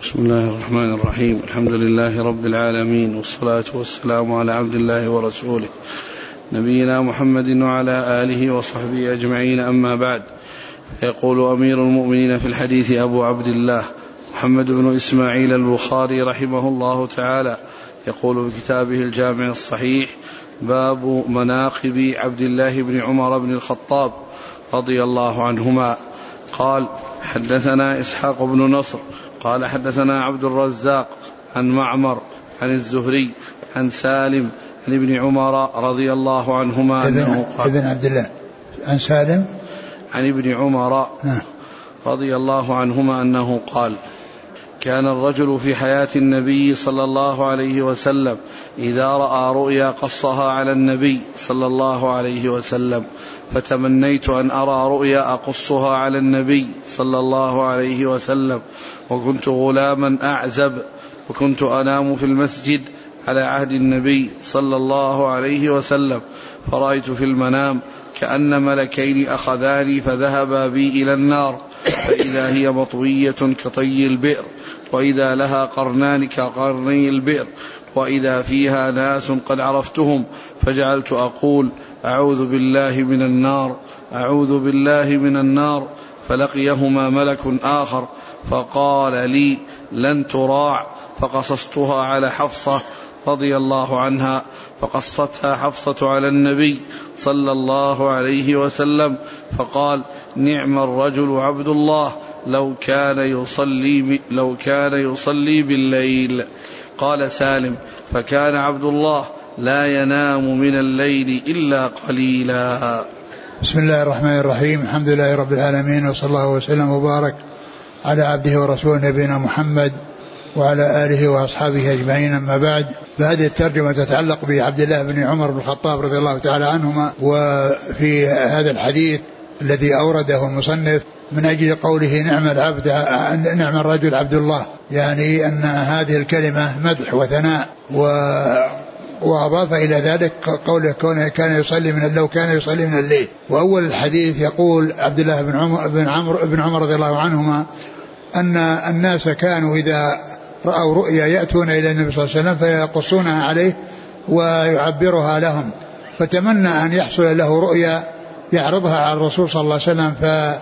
بسم الله الرحمن الرحيم. الحمد لله رب العالمين، والصلاة والسلام على عبد الله ورسوله نبينا محمد وعلى آله وصحبه أجمعين، أما بعد. يقول أمير المؤمنين في الحديث أبو عبد الله محمد بن إسماعيل البخاري رحمه الله تعالى، يقول في كتابه الجامع الصحيح: باب مناقب عبد الله بن عمر بن الخطاب رضي الله عنهما. قال: حدثنا إسحاق بن نصر قال حدثنا عبد الرزاق عن معمر عن الزهري عن سالم عن ابن عمر رضي الله عنهما أنه قال: ابن عبد الله عن سالم عن ابن عمر رضي الله عنهما أنه قال: كان الرجل في حياة النبي صلى الله عليه وسلم إذا رأى رؤيا قصها على النبي صلى الله عليه وسلم، فتمنيت أن أرى رؤيا أقصها على النبي صلى الله عليه وسلم، وكنت غلاما أعزب، وكنت أنام في المسجد على عهد النبي صلى الله عليه وسلم، فرأيت في المنام كأن ملكين أخذاني فذهبا بي إلى النار، فإذا هي مطوية كطي البئر، وإذا لها قرنان كقرني البئر، وإذا فيها ناس قد عرفتهم، فجعلت أقول: أعوذ بالله من النار، أعوذ بالله من النار. فلقيهما ملك آخر فقال لي: لن تراع. فقصصتها على حفصة رضي الله عنها، فقصتها حفصة على النبي صلى الله عليه وسلم، فقال: نعم الرجل عبد الله لو كان يصلي بالليل. قال سالم: فكان عبد الله لا ينام من الليل إلا قليلا. بسم الله الرحمن الرحيم. الحمد لله رب العالمين، وصلى الله وسلم وبارك على عبده ورسوله نبينا محمد وعلى آله وأصحابه أجمعين، أما بعد. فهذه الترجمة تتعلق بعبد الله بن عمر بن الخطاب رضي الله تعالى عنهما. وفي هذا الحديث الذي أورده المصنف من أجل قوله نعم الرجل عبد الله، يعني أن هذه الكلمة مدح وثناء، وأضاف إلى ذلك قوله كان يصلي لو كان يصلي من الليل. وأول الحديث يقول عبد الله بن عمر رضي الله عنهما أن الناس كانوا إذا رأوا رؤيا يأتون إلى النبي صلى الله عليه وسلم فيقصونها عليه ويعبرها لهم، فتمنى أن يحصل له رؤيا يعرضها على الرسول صلى الله عليه وسلم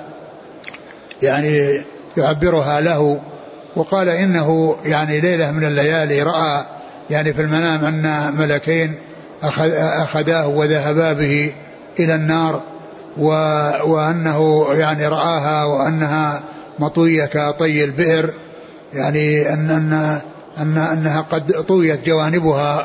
يعني يعبرها له. وقال إنه يعني ليلة من الليالي رأى يعني في المنام أن ملكين أخذاه وذهبا به إلى النار، وأنه يعني رآها وأنها مطوية كطي البئر، يعني أنها قد طويت جوانبها،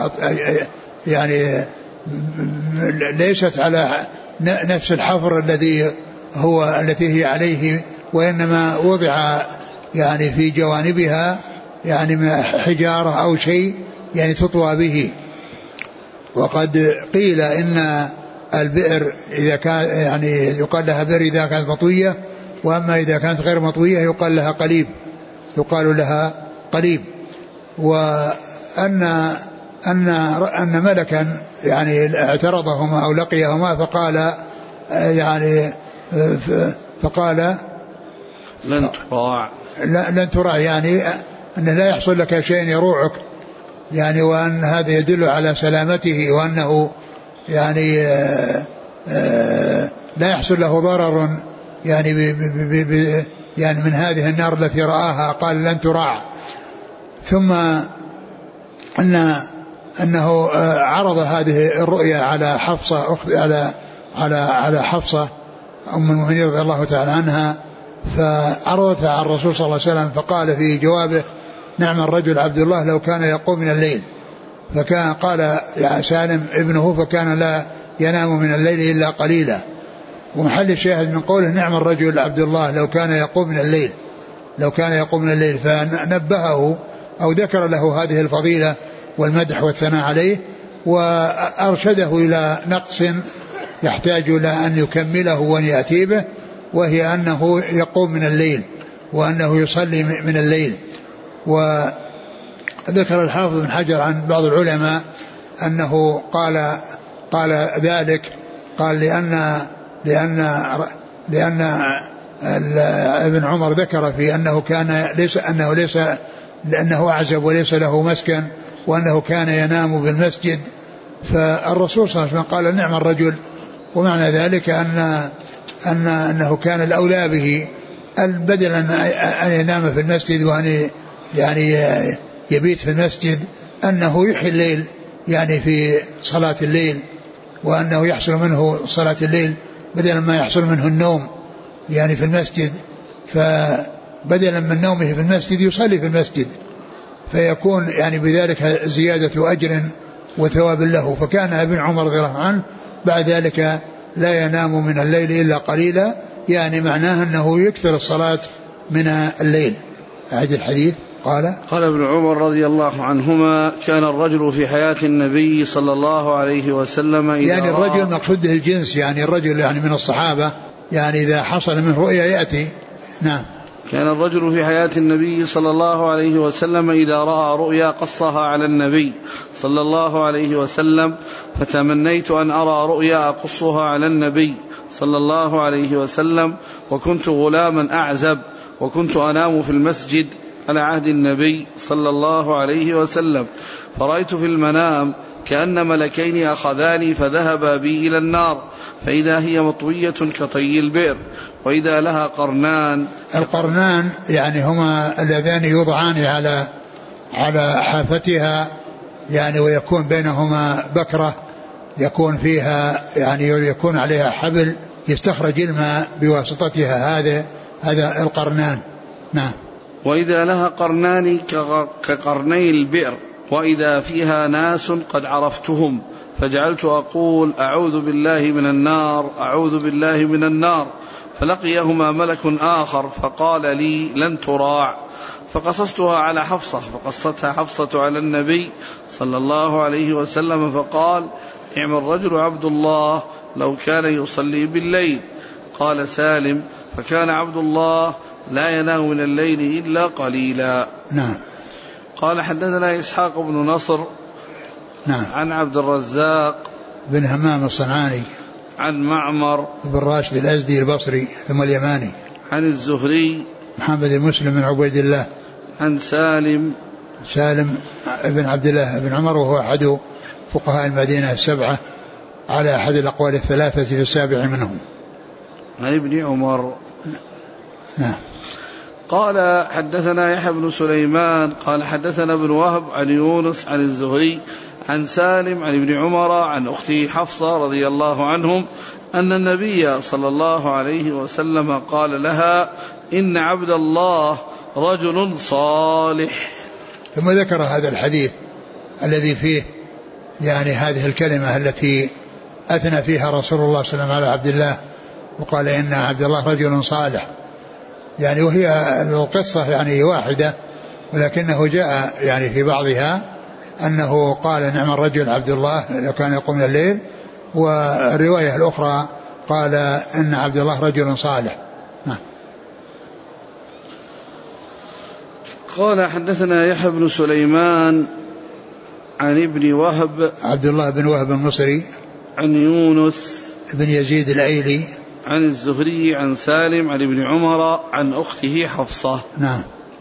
يعني ليست على نفس الحفر التي هي عليه، وإنما وضع يعني في جوانبها يعني من حجارة أو شيء يعني تطوى به. وقد قيل إن البئر إذا كان يعني يقال لها بئر إذا كانت مطوية، وأما إذا كانت غير مطوية يقال لها قليب. وأن ملكا يعني اعترضهما أو لقيهما فقال لن تراع، يعني أن لا يحصل لك شيء يروعك، يعني وأن هذا يدل على سلامته، وأنه يعني لا يحصل له ضرر يعني يعني من هذه النار التي رآها. قال: لن تراع. ثم أنه عرض هذه الرؤيا على حفصة على حفصة أم المؤمنين رضي الله تعالى عنها، فعرضتها على الرسول صلى الله عليه وسلم، فقال في جوابه: نعم الرجل عبد الله لو كان يقوم من الليل. فكان قال يا سالم ابنه: فكان لا ينام من الليل إلا قليلا. ومحل الشاهد من قوله نعم الرجل عبد الله لو كان يقوم من الليل، فنبهه أو ذكر له هذه الفضيلة والمدح والثناء عليه، وأرشده إلى نقص يحتاج إلى أن يكمله وأن يأتي به، وهي أنه يقوم من الليل وأنه يصلي من الليل. وذكر الحافظ بن حجر عن بعض العلماء أنه قال ذلك، قال لأن ابن عمر ذكر في أنه كان لأنه أعزب وليس له مسكن وأنه كان ينام بالمسجد. فالرسول صلى الله عليه وسلم قال نعم الرجل، ومعنى ذلك أنه كان الأولى به بدل أن ينام في المسجد وأن يعني يبيت في المسجد أنه يحيي الليل يعني في صلاة الليل، وأنه يحصل منه صلاة الليل بدلا ما يحصل منه النوم يعني في المسجد، فبدلا من نومه في المسجد يصلي في المسجد فيكون يعني بذلك زيادة أجر وثواب له. فكان ابن عمر رضي الله عنه بعد ذلك لا ينام من الليل إلا قليلا، يعني معناه أنه يكثر الصلاة من الليل. أعد الحديث. قال ابن عمر رضي الله عنهما كان الرجل في حياة النبي صلى الله عليه وسلم يعني الرجل مقصود به الجنس، يعني الرجل يعني من الصحابة، يعني إذا حصل منه رؤيا يأتي. نعم. كان الرجل في حياة النبي صلى الله عليه وسلم إذا رأى رؤيا قصها على النبي صلى الله عليه وسلم، فتمنيت أن أرى رؤيا أقصها على النبي صلى الله عليه وسلم، وكنت غلاما أعزب، وكنت أنام في المسجد على عهد النبي صلى الله عليه وسلم، فرأيت في المنام كأن ملكين أخذاني فذهبا بي إلى النار، فإذا هي مطوية كطي البئر، وإذا لها قرنان. القرنان يعني هما اللذان يوضعان على حافتها يعني، ويكون بينهما بكرة يكون فيها يعني يكون عليها حبل يستخرج الماء بواسطتها، هذا القرنان. نعم. وإذا لها قرنان كقرني البئر، وإذا فيها ناس قد عرفتهم، فجعلت أقول أعوذ بالله من النار، أعوذ بالله من النار، فلقيهما ملك آخر فقال لي لن تراع، فقصصتها على حفصة، فقصتها حفصة على النبي صلى الله عليه وسلم، فقال نعم الرجل عبد الله لو كان يصلي بالليل. قال سالم فكان عبد الله لا ينام من الليل إلا قليلا. نعم. قال حدثنا إسحاق بن نصر نعم. عن عبد الرزاق بن همام الصنعاني عن معمر بن راشد الأزدي البصري ثم اليماني عن الزهري محمد المسلم بن عبيد الله عن سالم بن عبد الله بن عمر، وهو أحد فقهاء المدينة السبعة على أحد الأقوال الثلاثة في السابع منهم. عن ابن عمر. نعم. قال حدثنا يحيى بن سليمان قال حدثنا ابن وهب عن يونس عن الزهري عن سالم عن ابن عمر عن أخته حفصة رضي الله عنهم أن النبي صلى الله عليه وسلم قال لها إن عبد الله رجل صالح. ثم ذكر هذا الحديث الذي فيه يعني هذه الكلمة التي أثنى فيها رسول الله صلى الله عليه وسلم على عبد الله، وقال إن عبد الله رجل صالح، يعني وهي القصة يعني واحدة، ولكنه جاء يعني في بعضها أنه قال نعم الرجل عبد الله لو كان يقوم من الليل، والرواية الأخرى قال إن عبد الله رجل صالح. قال حدثنا يحيى بن سليمان عن ابن وهب عبد الله بن وهب المصري عن يونس بن يزيد الأيلي عن الزهري عن سالم عن ابن عمر عن أخته حفصة. نعم.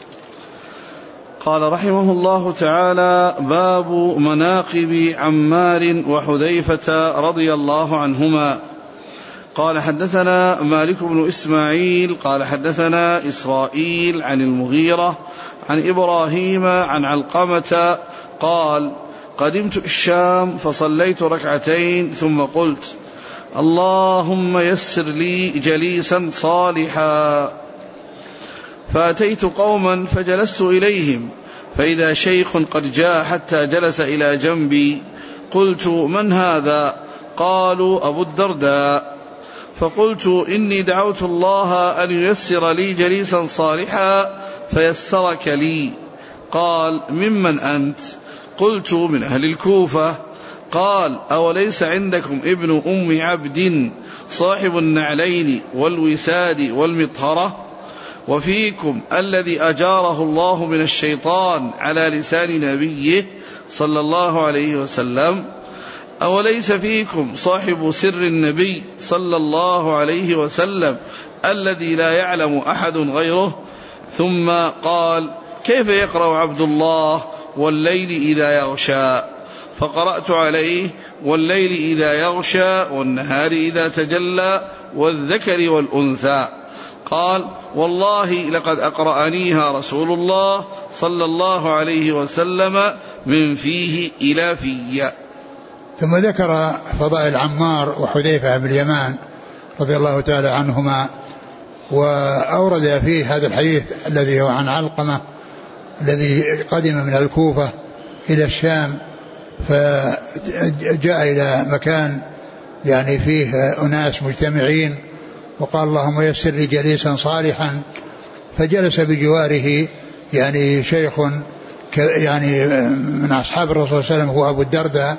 قال رحمه الله تعالى باب مناقب عمار وحذيفة رضي الله عنهما. قال حدثنا مالك بن إسماعيل قال حدثنا إسرائيل عن المغيرة عن إبراهيم عن علقمة قال قدمت الشام فصليت ركعتين ثم قلت اللهم يسر لي جليسا صالحا، فأتيت قوما فجلست إليهم فإذا شيخ قد جاء حتى جلس إلى جنبي، قلت من هذا؟ قالوا أبو الدرداء، فقلت إني دعوت الله أن ييسر لي جليسا صالحا فيسرك لي. قال ممن أنت؟ قلت من أهل الكوفة. قال أوليس عندكم ابن أم عبد صاحب النعلين والوساد والمطهرة، وفيكم الذي أجاره الله من الشيطان على لسان نبيه صلى الله عليه وسلم؟ أوليس فيكم صاحب سر النبي صلى الله عليه وسلم الذي لا يعلم أحد غيره؟ ثم قال: كيف يقرأ عبد الله والليل إذا يغشى؟ فقرأت عليه: والليل إذا يغشى والنهار إذا تجلى والذكر والأنثى. قال: والله لقد أقرأنيها رسول الله صلى الله عليه وسلم من فيه إلى في. ثم ذكر فضائل عمار وحذيفة بن اليمان رضي الله تعالى عنهما، وأورد فيه هذا الحديث الذي هو عن علقمة الذي قدم من الكوفة إلى الشام، فجاء إلى مكان يعني فيه أناس مجتمعين، وقال: اللهم يسر لي جليسا صالحا. فجلس بجواره يعني شيخ يعني من أصحاب الرسول صلى الله عليه وسلم هو أبو الدرداء،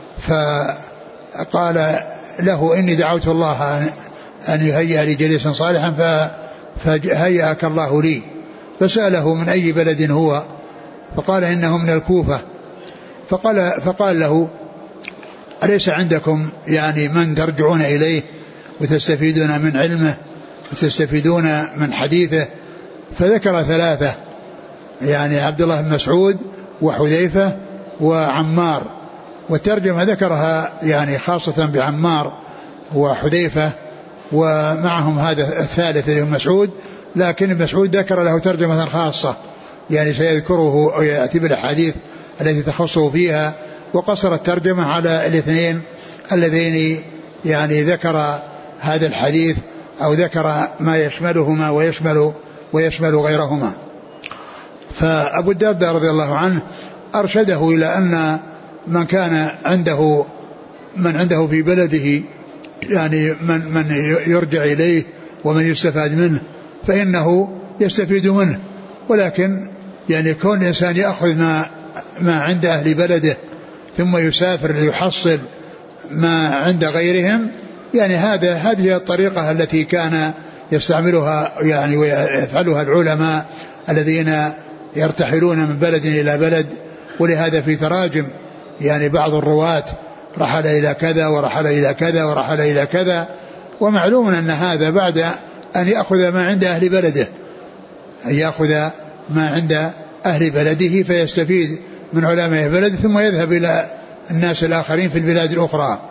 فقال له: إني دعوت الله أن يهيئ لي جليسا صالحا فهيأك الله لي. فسأله: من أي بلد هو؟ فقال: إنه من الكوفة. فقال له: أليس عندكم يعني من ترجعون إليه وتستفيدون من علمه وتستفيدون من حديثه؟ فذكر ثلاثة، يعني عبد الله بن مسعود وحذيفة وعمار، والترجمة ذكرها يعني خاصة بعمار وحذيفة، ومعهم هذا الثالث اللي هو مسعود، لكن مسعود ذكر له ترجمة خاصة يعني سيذكره ويأتي بالأحاديث التي تخصه فيها، وقصر الترجمة على الاثنين اللذين يعني ذكر هذا الحديث أو ذكر ما يشملهما ويشمل غيرهما. فأبو الدرداء رضي الله عنه أرشده إلى أن من كان عنده في بلده يعني من يرجع إليه ومن يستفاد منه فإنه يستفيد منه، ولكن يعني كون الإنسان يأخذ ما عند أهل بلده ثم يسافر ليحصل ما عند غيرهم، يعني هذه الطريقة التي كان يستعملها يعني ويفعلها العلماء الذين يرتحلون من بلد إلى بلد. ولهذا في تراجم يعني بعض الرواة رحل إلى كذا ورحل إلى كذا ورحل إلى كذا، ومعلوم أن هذا بعد أن يأخذ ما عند أهل بلده، أن يأخذ ما عند أهل بلده فيستفيد من علماء بلده ثم يذهب إلى الناس الآخرين في البلاد الأخرى.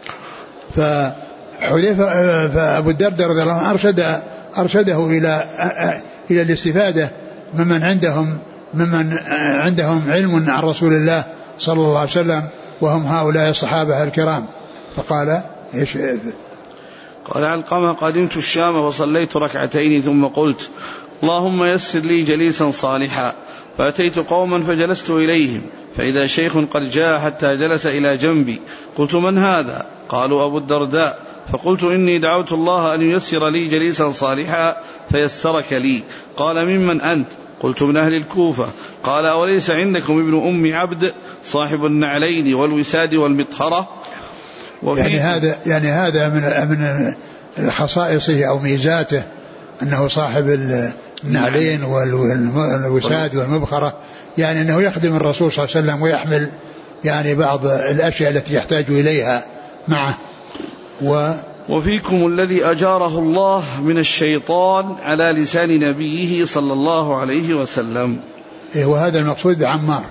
فأبو الدرداء رضي الله عنه أرشده إلى الاستفادة ممن عندهم علم عن رسول الله صلى الله عليه وسلم، وهم هؤلاء الصحابة الكرام. فقال إيش؟ قال: علقمة: قدمت الشام وصليت ركعتين ثم قلت: اللهم يسر لي جليسا صالحا. فأتيت قوما فجلست إليهم، فإذا شيخ قد جاء حتى جلس إلى جنبي. قلت: من هذا؟ قالوا: أبو الدرداء. فقلت: إني دعوت الله أن ييسر لي جليسا صالحا فيسرك لي. قال: ممن أنت؟ قلت: من أهل الكوفة. قال: أوليس عندكم ابن أم عبد صاحب النعلين والوساد والمطهرة؟ يعني هذا من خصائصه أو ميزاته أنه صاحب النعلين والوساد والمبخرة، يعني أنه يخدم الرسول صلى الله عليه وسلم ويحمل يعني بعض الأشياء التي يحتاج إليها معه. وفيكم الذي أجاره الله من الشيطان على لسان نبيه صلى الله عليه وسلم. وهذا المقصود بعمار.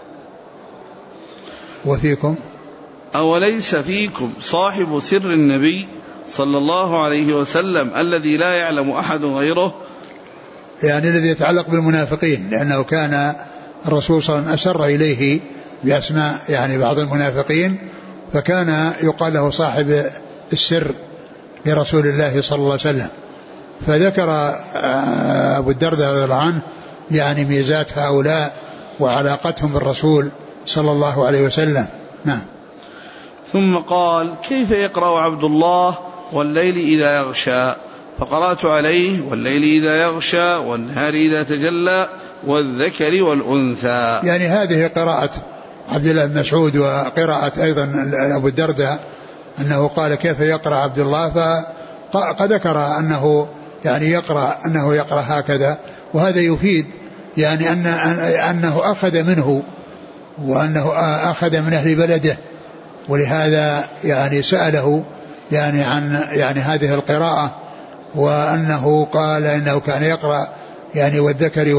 وفيكم أوليس فيكم صاحب سر النبي صلى الله عليه وسلم الذي لا يعلم أحد غيره؟ يعني الذي يتعلق بالمنافقين، لأنه كان الرسول صلى الله عليه وسلم أسر إليه بأسماء يعني بعض المنافقين، فكان يقال له صاحب السر لرسول الله صلى الله عليه وسلم. فذكر أبو الدرداء رضي الله عنه يعني ميزات هؤلاء وعلاقتهم بالرسول صلى الله عليه وسلم. نعم. ثم قال: كيف يقرأ عبد الله والليل إذا يغشى؟ فقرأت عليه: والليل إذا يغشى والنهار إذا تجلى والذكر والأنثى. يعني هذه قراءة عبد الله بن مسعود وقراءة أيضا أبو الدرداء أنه قال: كيف يقرأ عبد الله؟ فقد ذكر أنه يعني يقرأ هكذا، وهذا يفيد يعني أنه أخذ منه وأنه أخذ من أهل بلده، ولهذا يعني سأله يعني عن يعني هذه القراءة، وأنه قال إنه كان يقرأ يعني والذكر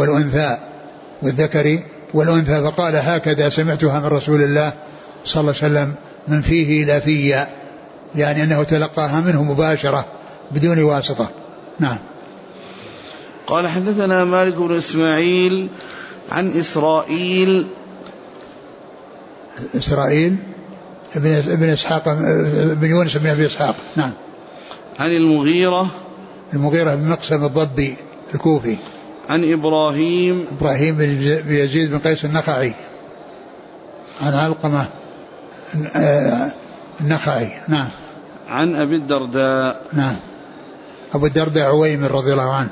والأنثى، فقال هكذا سمعتها من رسول الله صلى الله عليه وسلم من فيه إلى في، يعني أنه تلقاها منه مباشرة بدون واسطة. نعم. قال حدثنا مالك بن إسماعيل عن إسرائيل ابن إسحاق بن يونس بن أبي إسحاق. نعم. عن المغيرة بن مقسم الضبي الكوفي. عن إبراهيم بن يزيد بن قيس النخعي. عن علقمة النخعي. نعم. عن أبي الدرداء. نعم. أبو الدرداء عويمر رضي الله عنه.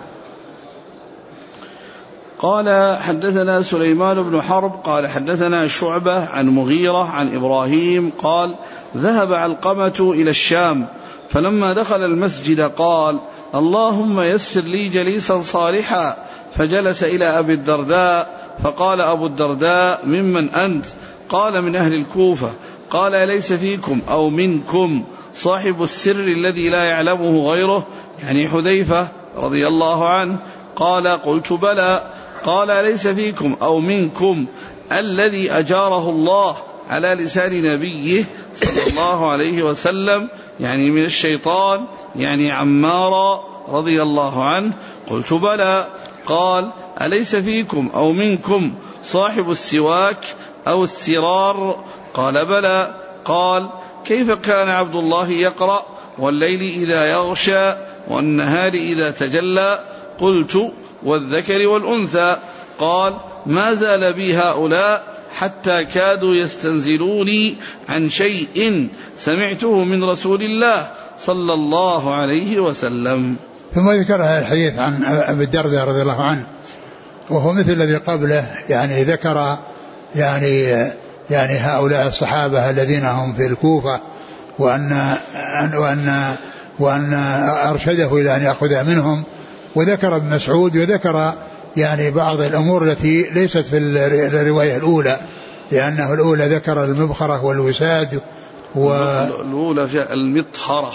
قال حدثنا سليمان بن حرب قال حدثنا شعبة عن مغيرة عن إبراهيم قال ذهب علقمة إلى الشام، فلما دخل المسجد قال اللهم يسر لي جليسا صالحا، فجلس إلى أبي الدرداء، فقال أبو الدرداء ممن أنت؟ قال من أهل الكوفة. قال أليس فيكم أو منكم صاحب السر الذي لا يعلمه غيره، يعني حذيفة رضي الله عنه؟ قال قلت بلى. قال أليس فيكم أو منكم الذي أجاره الله على لسان نبيه صلى الله عليه وسلم، يعني من الشيطان، يعني عمار رضي الله عنه؟ قلت بلى. قال أليس فيكم أو منكم صاحب السواك أو السرار؟ قال بلى. قال كيف كان عبد الله يقرأ والليل إذا يغشى والنهار إذا تجلى؟ قلت والذكر والأنثى. قال ما زال بي هؤلاء حتى كادوا يستنزلوني عن شيء سمعته من رسول الله صلى الله عليه وسلم. ثم ذكر هذا الحديث عن أبي الدرداء رضي الله عنه، وهو مثل الذي قبله، يعني ذكر يعني هؤلاء الصحابة الذين هم في الكوفة، وأن أرشده إلى أن يأخذ منهم، وذكر ابن مسعود، وذكر يعني بعض الأمور التي ليست في الرواية الأولى، لأنه الأولى ذكر المبخرة والوساد الأولى في المطهرة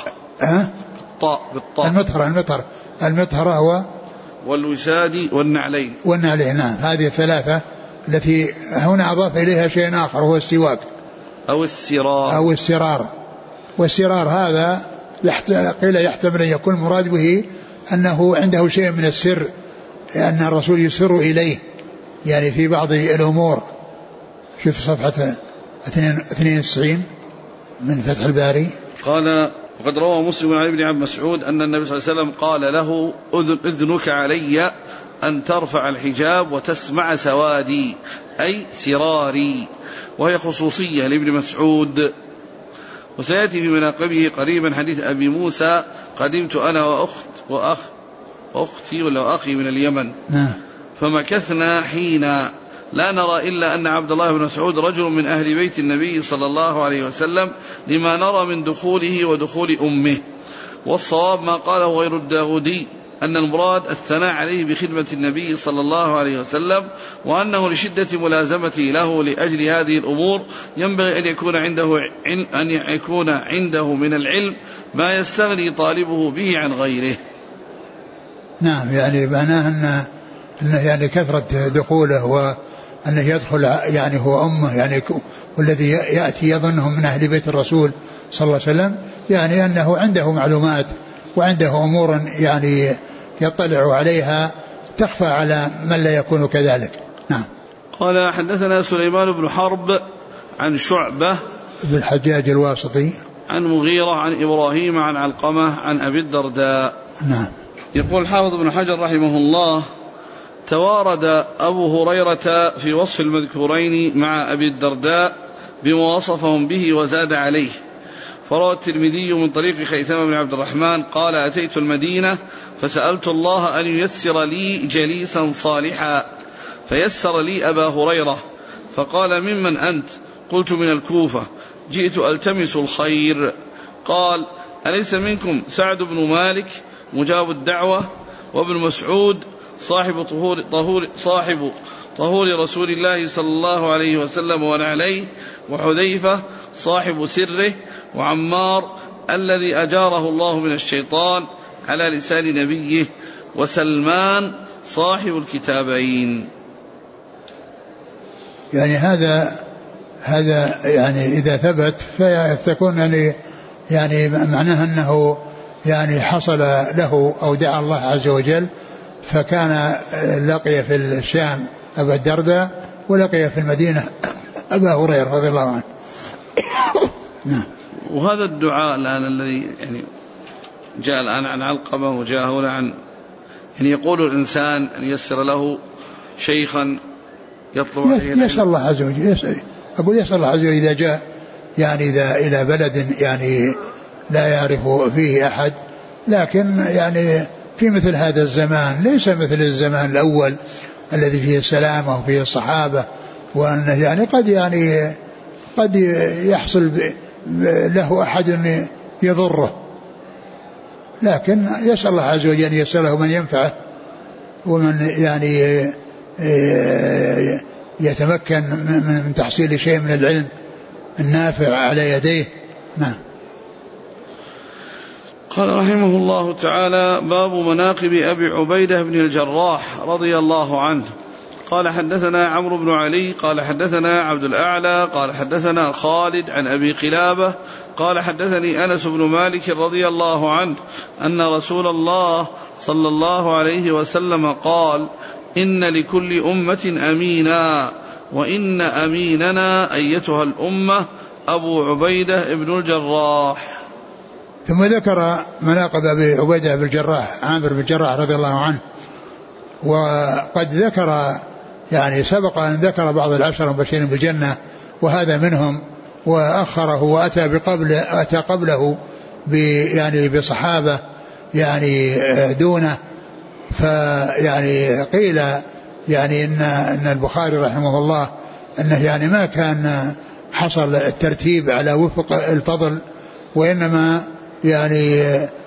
بالطاء المطهرة هو والوساد والنعلين. نعم. هذه الثلاثة التي هنا أضاف إليها شيء آخر، هو السواك أو السرار. والسرار هذا قيل يحتمل أن يكون مراد به أنه عنده شيء من السر، لأن الرسول يسر إليه يعني في بعض الأمور. شوف صفحة 92 من فتح الباري. قال وقد روى مسلم عن ابن عبد مسعود أن النبي صلى الله عليه وسلم قال له أذنك علي أن ترفع الحجاب وتسمع سوادي، أي سراري، وهي خصوصية لابن مسعود. وسيأتي في مناقبه قريبا حديث أبي موسى قدمت أنا وأختي ولا أخي من اليمن فمكثنا حينا لا نرى إلا أن عبد الله بن مسعود رجل من أهل بيت النبي صلى الله عليه وسلم، لما نرى من دخوله ودخول أمه. والصواب ما قاله غير الداودي أن المراد الثناء عليه بخدمة النبي صلى الله عليه وسلم، وأنه لشدة ملازمته له لأجل هذه الأمور ينبغي أن يكون عنده من العلم ما يستغني طالبه به عن غيره. نعم، يعني معناه أنه يعني كثرة دخوله وأنه يدخل يعني هو أمه، يعني والذي يأتي يظنه من أهل بيت الرسول صلى الله عليه وسلم، يعني أنه عنده معلومات وعنده أمور يعني يطلع عليها تخفى على من لا يكون كذلك. نعم. قال حدثنا سليمان بن حرب عن شعبة بن الحجاج الواسطي عن مغيرة عن إبراهيم عن علقمة عن أبي الدرداء. نعم. يقول الحافظ ابن حجر رحمه الله: توارد أبو هريرة في وصف المذكورين مع أبي الدرداء بما وصفهم به وزاد عليه. فروى الترمذي من طريق خيثمة بن عبد الرحمن قال: أتيت المدينة فسألت الله أن ييسر لي جليسا صالحا، فيسر لي أبا هريرة، فقال: ممن أنت؟ قلت: من الكوفة، جئت ألتمس الخير. قال: أليس منكم سعد بن مالك مجاب الدعوة، وابن مسعود صاحب طهور رسول الله صلى الله عليه وسلم ونعليه، وحذيفة صاحب سره، وعمار الذي أجاره الله من الشيطان على لسان نبيه، وسلمان صاحب الكتابين. يعني هذا يعني إذا ثبت فيكون يعني معناه أنه يعني حصل له أو دعا الله عز وجل، فكان لقي في الشام أبا الدرداء ولقي في المدينة أبا هريرة رضي الله عنه. نعم. وهذا الدعاء الآن الذي يعني جاء الآن عن علقمة وجاء هنا عن يعني يقول الإنسان أن يسر له شيخا يطلب عليه يسأل الله عز وجل، يسأل الله عز وجل إذا جاء يعني إذا إلى بلد يعني لا يعرف فيه أحد، لكن يعني في مثل هذا الزمان ليس مثل الزمان الأول الذي فيه السلامة وفيه الصحابة، وأنه يعني قد يحصل له أحد يضره، لكن يسأل الله عز وجل أن يسأله من ينفعه ومن يعني يتمكن من تحصيل شيء من العلم النافع على يديه. نعم. قال رحمه الله تعالى: باب مناقب أبي عبيدة بن الجراح رضي الله عنه. قال حدثنا عمرو بن علي قال حدثنا عبد الأعلى قال حدثنا خالد عن أبي قلابة قال حدثني أنس بن مالك رضي الله عنه أن رسول الله صلى الله عليه وسلم قال: إن لكل أمة أمينا، وإن أميننا أيتها الأمة أبو عبيدة بن الجراح. ثم ذكر مناقب أبي عبيدة بن الجراح عامر بن الجراح رضي الله عنه، وقد ذكر يعني سبق أن ذكر بعض العشر المبشرين بالجنة وهذا منهم، وأخره وأتى قبله يعني بصحابة يعني دونه، فيعني قيل يعني إن البخاري رحمه الله أنه يعني ما كان حصل الترتيب على وفق الفضل، وإنما يعني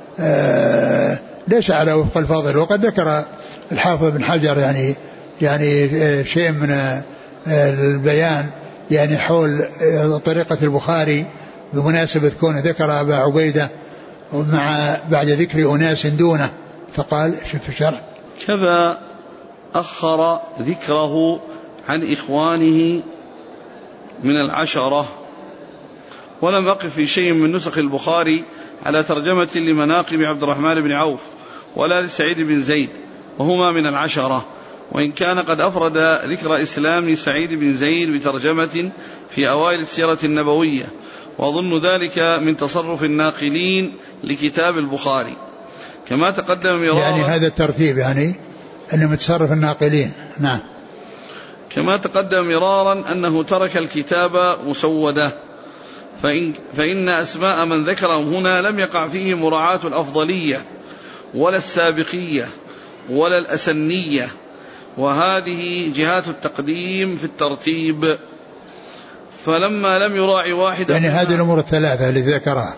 ليس على وفق الفضل. وقد ذكر الحافظ بن حجر يعني شيء من البيان يعني حول طريقة البخاري بمناسبة كونه ذكر أبا عبيدة ومع بعد ذكر أناس دونه، فقال شوف الشرح: كذا أخر ذكره عن إخوانه من العشرة. ولم أقف في شيء من نسخ البخاري على ترجمة لمناقب عبد الرحمن بن عوف ولا لسعيد بن زيد وهما من العشرة، وإن كان قد أفرد ذكر إسلام سعيد بن زيد بترجمة في أوائل السيرة النبوية، وأظن ذلك من تصرف الناقلين لكتاب البخاري كما تقدم مرارا. يعني هذا الترتيب يعني أنه متصرف الناقلين. نعم. كما تقدم مرارا أنه ترك الكتاب مسودة، فإن أسماء من ذكرهم هنا لم يقع فيه مراعاة الأفضلية ولا السابقية ولا الأسنية، وهذه جهات التقديم في الترتيب. فلما لم يراعي واحدا يعني هذه الأمور الثلاثة التي ذكرها: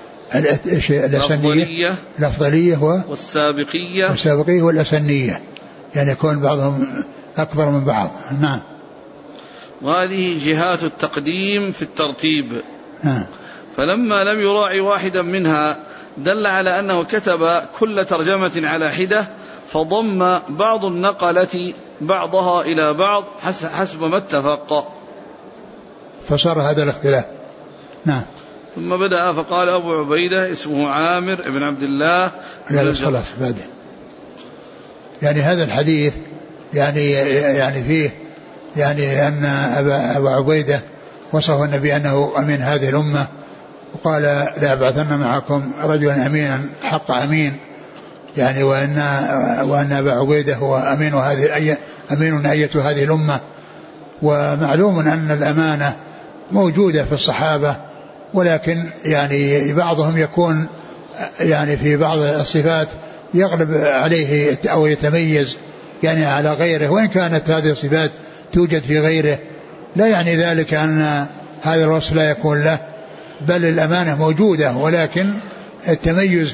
الأفضلية والسابقية والأسنية، يعني يكون بعضهم أكبر من بعض. نعم. وهذه جهات التقديم في الترتيب. فلما لم يراعي واحدا منها دل على أنه كتب كل ترجمة على حدة، فضم بعض النقلة بعضها إلى بعض حسب ما اتفق، فصار هذا الاختلاف. نعم. ثم بدأ فقال: أبو عبيدة اسمه عامر بن عبد الله. خلاص بعدين. يعني هذا الحديث يعني فيه يعني أن أبا عبيدة وصف النبي أنه أمين هذه الأمة، وقال: لا أبعثن معكم رجلا أمينا حق أمين، يعني وأن أبا عبيدة هو أمين أية هذه الأمة. ومعلوم أن الأمانة موجودة في الصحابة، ولكن يعني بعضهم يكون يعني في بعض الصفات يغلب عليه أو يتميز يعني على غيره، وإن كانت هذه الصفات توجد في غيره لا يعني ذلك أن هذا الوصف لا يكون له، بل الأمانة موجودة، ولكن التميز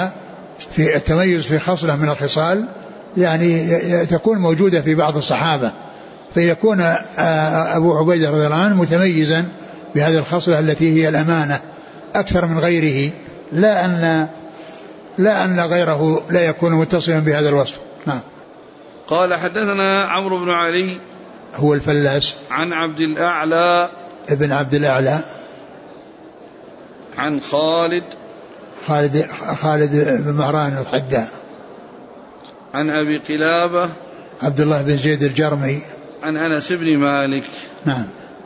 في خصلة من الخصال يعني تكون موجودة في بعض الصحابة، فيكون أبو عبيدة رضي الله عنه متميزا بهذه الخصلة التي هي الأمانة أكثر من غيره، لا أن غيره لا يكون متصلا بهذا الوصف. نعم. قال حدثنا عمرو بن علي هو الفلاس عن عبد الأعلى ابن عبد الأعلى عن خالد بن مهران الحداء عن أبي قلابة عبد الله بن زيد الجرمي عن أنس بن مالك. نعم.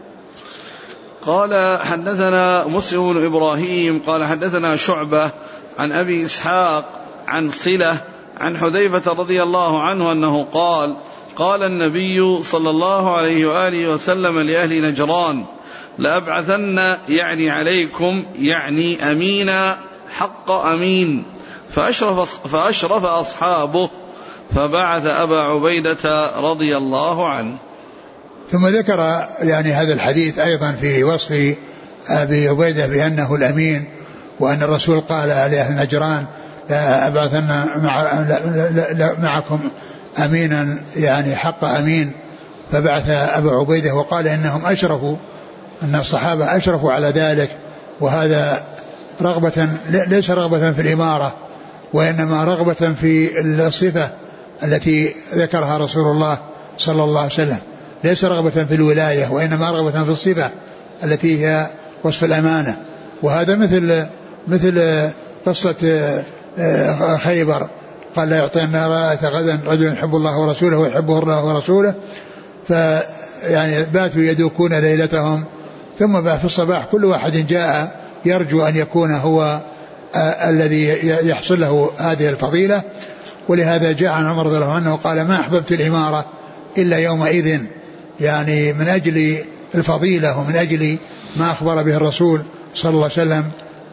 قال حدثنا مسلم بن إبراهيم قال حدثنا شعبة عن أبي إسحاق عن صلة عن حذيفة رضي الله عنه أنه قال قال النبي صلى الله عليه وآله وسلم لأهل نجران لأبعثن يعني عليكم يعني أمينا حق أمين، فأشرف أصحابه فبعث أبا عبيدة رضي الله عنه. ثم ذكر يعني هذا الحديث أيضا في وصف أبي عبيدة بأنه الأمين، وأن الرسول قال لأهل نجران لا أبعثن معكم أمينا يعني حق أمين، فبعث أبا عبيدة وقال إنهم أشرفوا، أن الصحابة أشرفوا على ذلك، وهذا رغبة ليس رغبة في الإمارة وإنما رغبة في الصفة التي ذكرها رسول الله صلى الله عليه وسلم، ليس رغبة في الولاية وإنما رغبة في الصفة التي هي وصف الأمانة. وهذا مثل قصة خيبر، قال لا يعطينا راية غدا رجل يحب الله ورسوله ويحبه الله ورسوله، فيعني باتوا يدوكون ليلتهم، ثم في الصباح كل واحد جاء يرجو أن يكون هو الذي يحصل له هذه الفضيلة. ولهذا جاء عن عمر رضي الله عنه قال ما أحببت الإمارة إلا يومئذ، يعني من أجل الفضيلة ومن أجل ما أخبر به الرسول صلى الله عليه وسلم،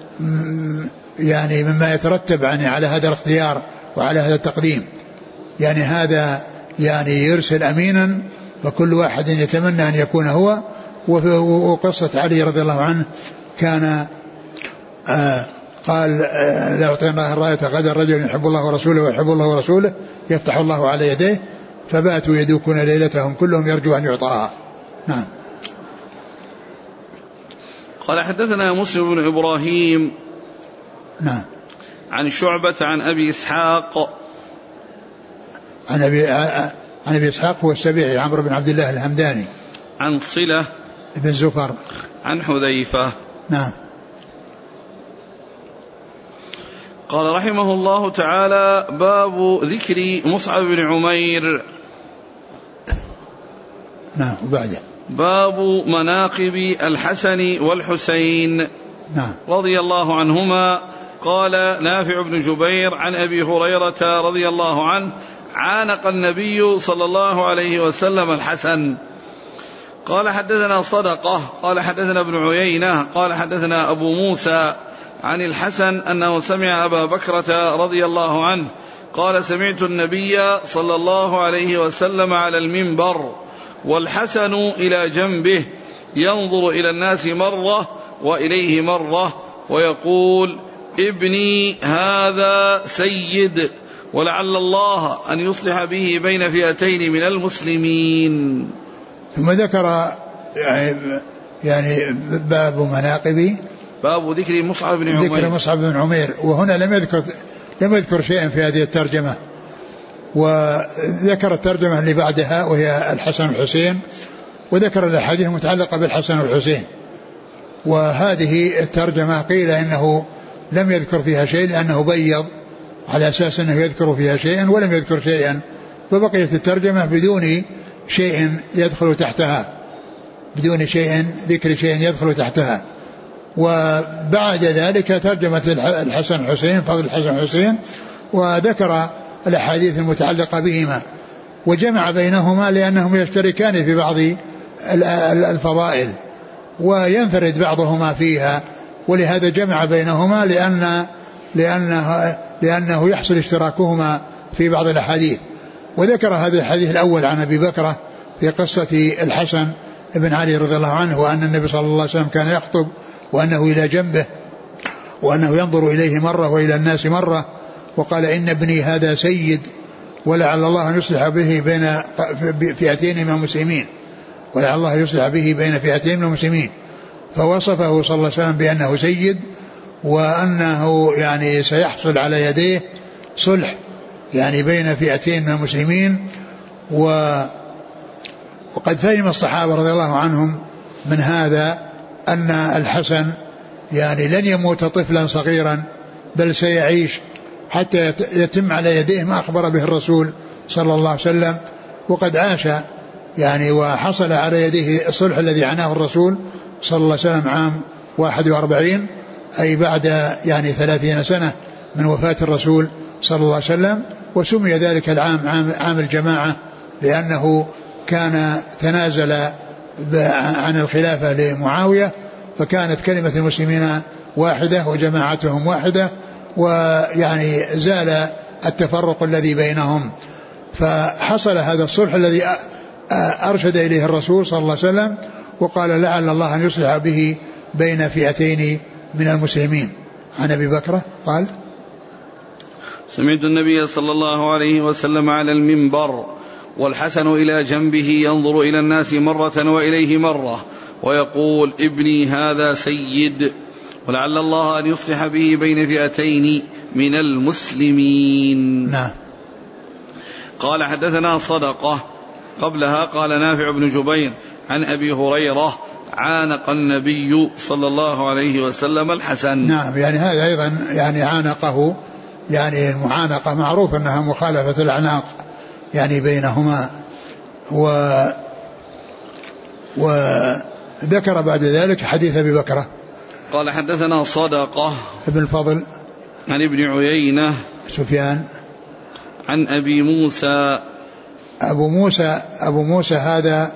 يعني مما يترتب على هذا الاختيار وعلى هذا التقديم. يعني هذا يعني يرسل أمينا وكل واحد يتمنى أن يكون هو. وقصة علي رضي الله عنه كان قال لا يعطينا الله الراية غدا رجل يحب الله ورسوله ويحب الله ورسوله يفتح الله على يديه، فباتوا يدوكون ليلتهم كلهم يرجو أن يعطاها. نعم. قال حدثنا مسلم بن إبراهيم نعم عن شعبة عن أبي إسحاق عن أبي إسحاق هو السبيعي عمرو بن عبد الله الهمداني عن صلة بن زفر عن حذيفة. نعم. قال رحمه الله تعالى باب ذكر مصعب بن عمير. نعم. وبعده باب مناقب الحسن والحسين نعم رضي الله عنهما. قال نافع بن جبير عن أبي هريرة رضي الله عنه عانق النبي صلى الله عليه وسلم الحسن. قال حدثنا صدقة قال حدثنا ابن عيينة قال حدثنا أبو موسى عن الحسن أنه سمع أبا بكرة رضي الله عنه قال سمعت النبي صلى الله عليه وسلم على المنبر والحسن إلى جنبه ينظر إلى الناس مرة وإليه مرة ويقول ابني هذا سيد ولعل الله أن يصلح به بين فئتين من المسلمين. ثم ذكر يعني باب مناقب باب ذكر مصعب بن عمير. ذكر مصعب بن عمير، وهنا لم يذكر شيئا في هذه الترجمة، وذكر الترجمة اللي بعدها وهي الحسن والحسين، وذكر الأحاديث المتعلقة بالحسن والحسين. وهذه الترجمة قيل إنه لم يذكر فيها شيء لأنه بيض على أساس أنه يذكر فيها شيئا ولم يذكر شيئا، فبقيت الترجمة بدون شيء يدخل تحتها، بدون شيء ذكر شيء يدخل تحتها. وبعد ذلك ترجمة الحسن والحسين فضل الحسن والحسين، وذكر الأحاديث المتعلقة بهما، وجمع بينهما لأنهم يشتركان في بعض الفضائل وينفرد بعضهما فيها، ولهذا جمع بينهما لأنه يحصل اشتراكهما في بعض الأحاديث. وذكر هذا الحديث الأول عن أبي بكرة في قصة الحسن بن علي رضي الله عنه، وأن النبي صلى الله عليه وسلم كان يخطب وأنه إلى جنبه وأنه ينظر إليه مرة وإلى الناس مرة، وقال إن ابني هذا سيد ولعل الله أن يصلح به بين فئتين من المسلمين، ولعل الله يصلح به بين فئتين من المسلمين. فوصفه صلى الله عليه وسلم بأنه سيد، وأنه يعني سيحصل على يديه صلح يعني بين فئتين من المسلمين. وقد فهم الصحابة رضي الله عنهم من هذا أن الحسن يعني لن يموت طفلا صغيرا، بل سيعيش حتى يتم على يديه ما أخبر به الرسول صلى الله عليه وسلم. وقد عاش يعني وحصل على يديه الصلح الذي عناه الرسول صلى الله عليه وسلم عام 41، أي بعد يعني 30 سنة من وفاة الرسول صلى الله عليه وسلم. وسمي ذلك العام عام الجماعة، لأنه كان تنازل عن الخلافة لمعاوية، فكانت كلمة المسلمين واحدة وجماعتهم واحدة، ويعني زال التفرق الذي بينهم. فحصل هذا الصلح الذي أرشد إليه الرسول صلى الله عليه وسلم، وقال لعل الله أن يصلح به بين فئتين من المسلمين. عن أبي بكر قال: سمعت النبي صلى الله عليه وسلم على المنبر والحسن إلى جنبه ينظر إلى الناس مرة وإليه مرة ويقول: ابني هذا سيد، ولعل الله أن يصلح به بين فئتين من المسلمين. نعم. قال: حدثنا صدقة. قبلها قال نافع بن جبير عن أبي هريرة: عانق النبي صلى الله عليه وسلم الحسن. نعم، يعني هذا أيضا يعني عانقه، يعني المعانقة معروف أنها مخالفة الأعناق يعني بينهما. وذكر بعد ذلك حديث أبي بكر. قال: حدثنا صدقة ابن الفضل عن ابن عيينة سفيان عن أبي موسى. أبو موسى هذا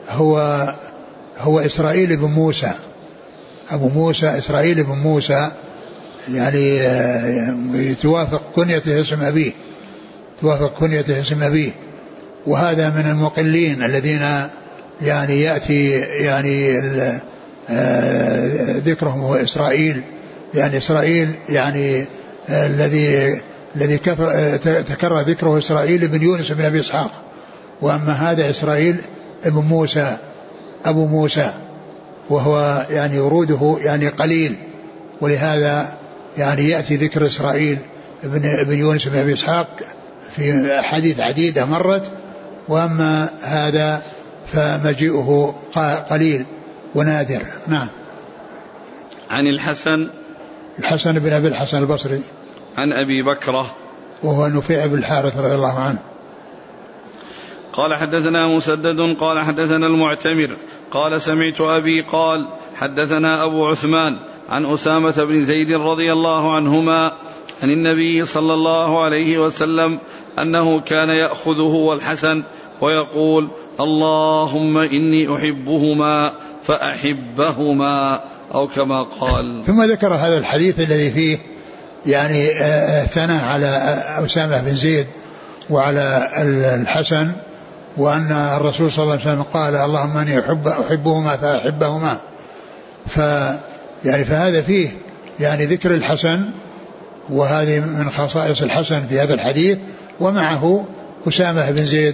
هو إسرائيل بن موسى. أبو موسى إسرائيل بن موسى، يعني توافق كنيته اسم أبيه، وهذا من المقلين الذين يعني يأتي يعني ذكرهم هو إسرائيل، يعني إسرائيل يعني الذي تكرر ذكره إسرائيل بن يونس بن أبي إسحاق، وأما هذا إسرائيل ابن موسى أبو موسى، وهو يعني وروده يعني قليل، ولهذا يعني يأتي ذكر إسرائيل ابن يونس بن أبي إسحاق في حديث عديدة مرت، وأما هذا فمجيئه قليل ونادر. نعم. عن الحسن بن أبي الحسن البصري عن أبي بكرة وهو نفيع بن الحارث رضي الله عنه. قال: حدثنا مسدد قال: حدثنا المعتمر قال: سمعت أبي قال: حدثنا أبو عثمان عن أسامة بن زيد رضي الله عنهما عن النبي صلى الله عليه وسلم أنه كان يأخذه والحسن ويقول: اللهم إني أحبهما فأحبهما، أو كما قال. ثم ذكر هذا الحديث الذي فيه يعني ثناء على أسامة بن زيد وعلى الحسن، وأن الرسول صلى الله عليه وسلم قال: اللهم إني أحبهما فأحبهما. فهذا فيه يعني ذكر الحسن، وهذه من خصائص الحسن في هذا الحديث، ومعه أسامة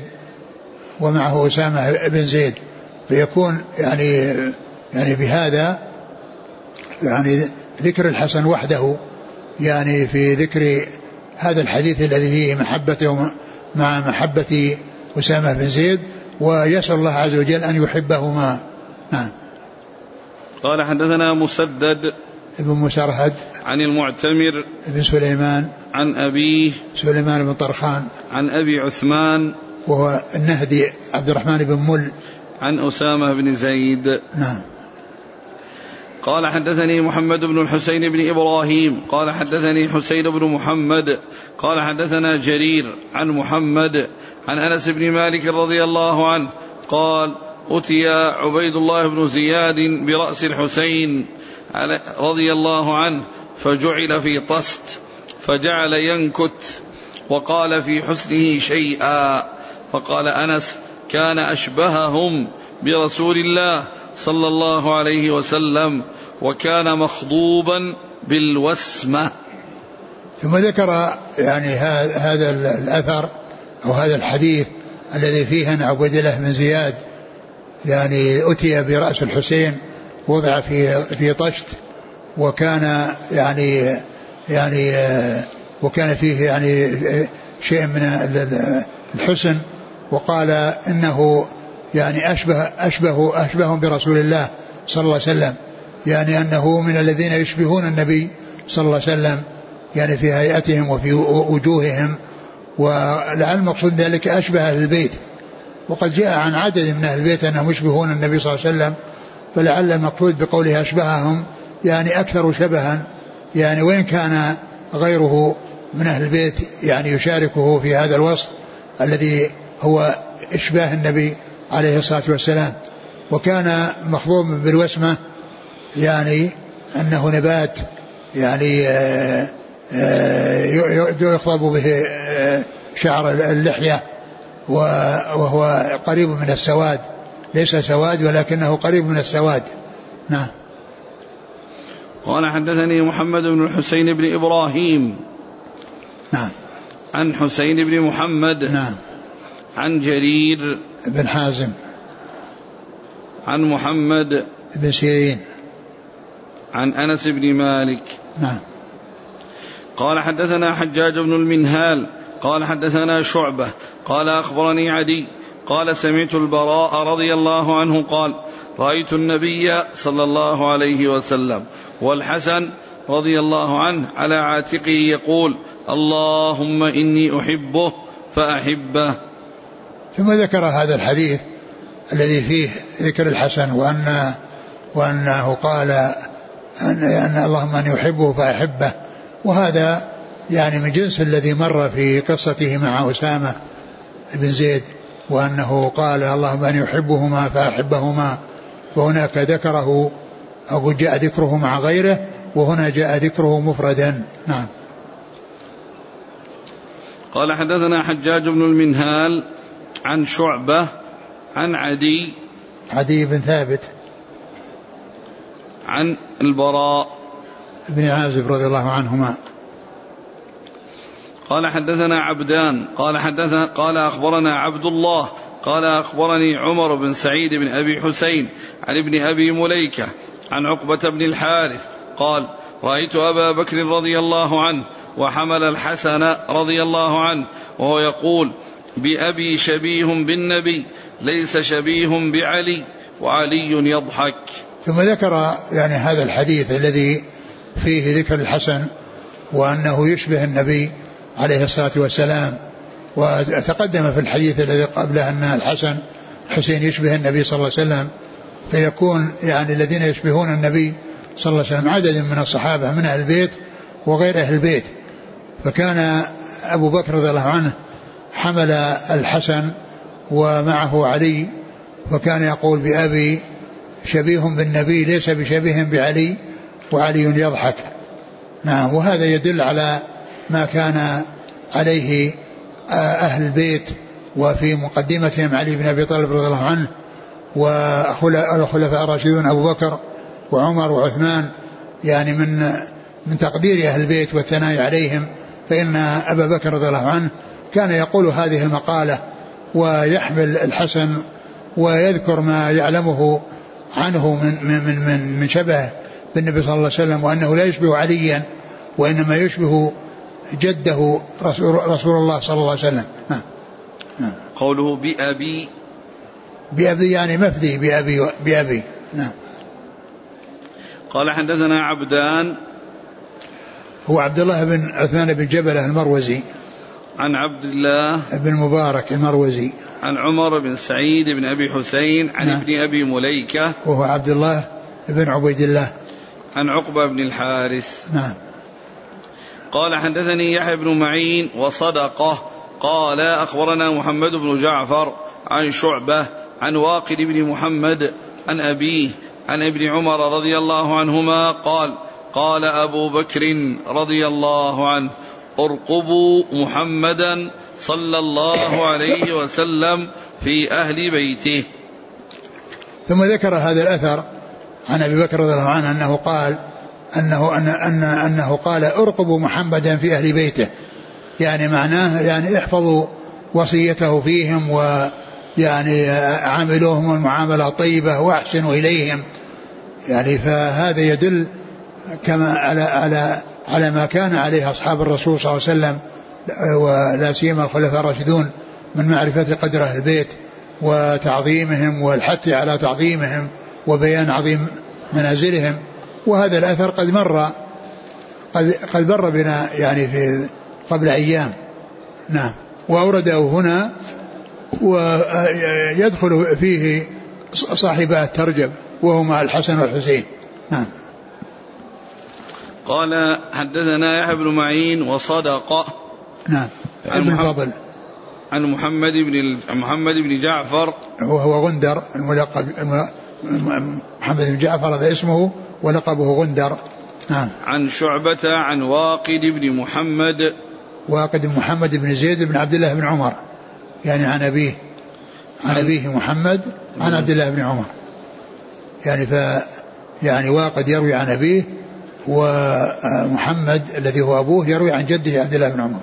بن زيد، فيكون يعني بهذا يعني ذكر الحسن وحده يعني في ذكر هذا الحديث الذي فيه محبته مع محبة أسامة بن زيد، ويسأل الله عز وجل أن يحبهما. نعم. قال: حدثنا مسدد ابن مسرهد عن المعتمر ابن سليمان عن أبيه سليمان بن طرخان عن أبي عثمان وهو النهدي عبد الرحمن بن مل عن أسامة بن زيد. نعم. قال: حدثني محمد بن الحسين بن إبراهيم قال: حدثني حسين بن محمد قال: حدثنا جرير عن محمد عن أنس بن مالك رضي الله عنه قال: أتي عبيد الله بن زياد برأس الحسين رضي الله عنه فجعل في طست، فجعل ينكت وقال في حسنه شيئا، فقال أنس: كان أشبههم برسول الله صلى الله عليه وسلم، وكان مخضوبا بالوسمة. ثم ذكر يعني هذا الأثر أو هذا الحديث الذي فيه أن عبد الله بن زياد يعني أتي برأس الحسين وضع في طشت، وكان وكان فيه يعني شيء من الحسن، وقال إنه يعني أشبه برسول الله صلى الله عليه وسلم، يعني أنه من الذين يشبهون النبي صلى الله عليه وسلم يعني في هيئتهم وفي وجوههم، ولعل المقصود ذلك أشبه أهل البيت، وقد جاء عن عدد من أهل البيت أنهم يشبهون النبي صلى الله عليه وسلم، فلعل المقصود بقوله أشبههم يعني أكثر شبها، يعني وإن كان غيره من أهل البيت يعني يشاركه في هذا الوصف الذي هو إشباه النبي عليه الصلاة والسلام. وكان مخضوم بالوسمة يعني أنه نبات يعني يخضب به شعر اللحية، وهو قريب من السواد، ليس سواد ولكنه قريب من السواد. نعم. قال حدثني محمد بن الحسين بن إبراهيم. نعم. عن حسين بن محمد. نعم. عن جرير بن حازم. عن محمد بن سيرين. عن أنس بن مالك. نعم. قال حدثنا حجاج بن المنهال قال حدثنا شعبة قال أخبرني عدي قال سمعت البراء رضي الله عنه قال رأيت النبي صلى الله عليه وسلم والحسن رضي الله عنه على عاتقه يقول اللهم إني أحبه فأحبه. ثم ذكر هذا الحديث الذي فيه ذكر الحسن وأنه قال أن اللهم أني أحبه فأحبه، وهذا يعني من جنس الذي مر في قصته مع أسامة بن زيد، وأنه قال اللهم أني أحبهما فأحبهما، وهناك ذكره أو جاء ذكره مع غيره، وهنا جاء ذكره مفردا. نعم. قال حدثنا حجاج بن المنهال عن شعبة عن عدي بن ثابت عن البراء بن عازب رضي الله عنهما قال حدثنا عبدان قال أخبرنا عبد الله قال أخبرني عمر بن سعيد بن أبي حسين عن ابن أبي مليكة عن عقبة بن الحارث قال رأيت أبا بكر رضي الله عنه وحمل الحسن رضي الله عنه وهو يقول بأبي شبيه بالنبي ليس شبيه بعلي وعلي يضحك. ثم ذكر يعني هذا الحديث الذي فيه ذكر الحسن وأنه يشبه النبي عليه الصلاة والسلام، وتقدم في الحديث الذي قبله أن الحسين يشبه النبي صلى الله عليه وسلم، فيكون يعني الذين يشبهون النبي صلى الله عليه وسلم عدد من الصحابة من أهل البيت وغير أهل البيت. فكان أبو بكر رضي الله عنه حمل الحسن ومعه علي، وكان يقول بأبي شبيه بالنبي ليس بشبيه بعلي وعلي يضحك. نعم. وهذا يدل على ما كان عليه أهل البيت، وفي مقدمتهم علي بن أبي طالب رضي الله عنه والخلفاء الراشدون أبو بكر وعمر وعثمان، يعني من تقدير أهل البيت والثناء عليهم، فإن أبا بكر رضي الله عنه كان يقول هذه المقالة ويحمل الحسن ويذكر ما يعلمه عنه من شبه بالنبي صلى الله عليه وسلم، وأنه لا يشبه عليا وإنما يشبه جده رسول الله صلى الله عليه وسلم. قوله بأبي يعني مفدي بأبي. نعم. قال حدثنا عبدان هو عبد الله بن عثمان بن جبلة المروزي عن عبد الله بن مبارك المروزي عن عمر بن سعيد بن أبي حسين عن ابن أبي مليكة وهو عبد الله بن عبيد الله عن عقبة بن الحارث. نعم. قال حدثني يحيى بن معين وصدقه قال أخبرنا محمد بن جعفر عن شعبة عن واقد بن محمد عن أبيه عن ابن عمر رضي الله عنهما قال أبو بكر رضي الله عنه ارقبوا محمدا صلى الله عليه وسلم في أهل بيته. ثم ذكر هذا الأثر عن أبي بكر رضي الله عنه أنه قال أنه قال ارقبوا محمدا في أهل بيته، يعني معناه يعني احفظوا وصيته فيهم، ويعني عاملوهم المعاملة طيبة واحسنوا إليهم، يعني فهذا يدل كما على ما كان عليه أصحاب الرسول صلى الله عليه وسلم ولا سيما الخلفاء الراشدون من معرفة قدر أهل البيت وتعظيمهم والحث على تعظيمهم وبيان عظيم منازلهم. وهذا الأثر قد مر بنا يعني في قبل أيام. نعم. وأورده هنا ويدخل فيه صاحب الترجم وهما الحسن والحسين. نعم. قال حدثنا يحيى بن معين وصدق. نعم. ابن الفضل عن محمد بن جعفر وهو غندر الملقب محمد بن جعفر هذا اسمه ولقبه غندر. نعم. عن شعبة عن واقد بن محمد بن زيد بن عبد الله بن عمر يعني عن أبيه محمد عن عبد الله بن عمر يعني واقد يروي عن أبيه ومحمد الذي هو أبوه يروي عن جده عبد الله بن عمر.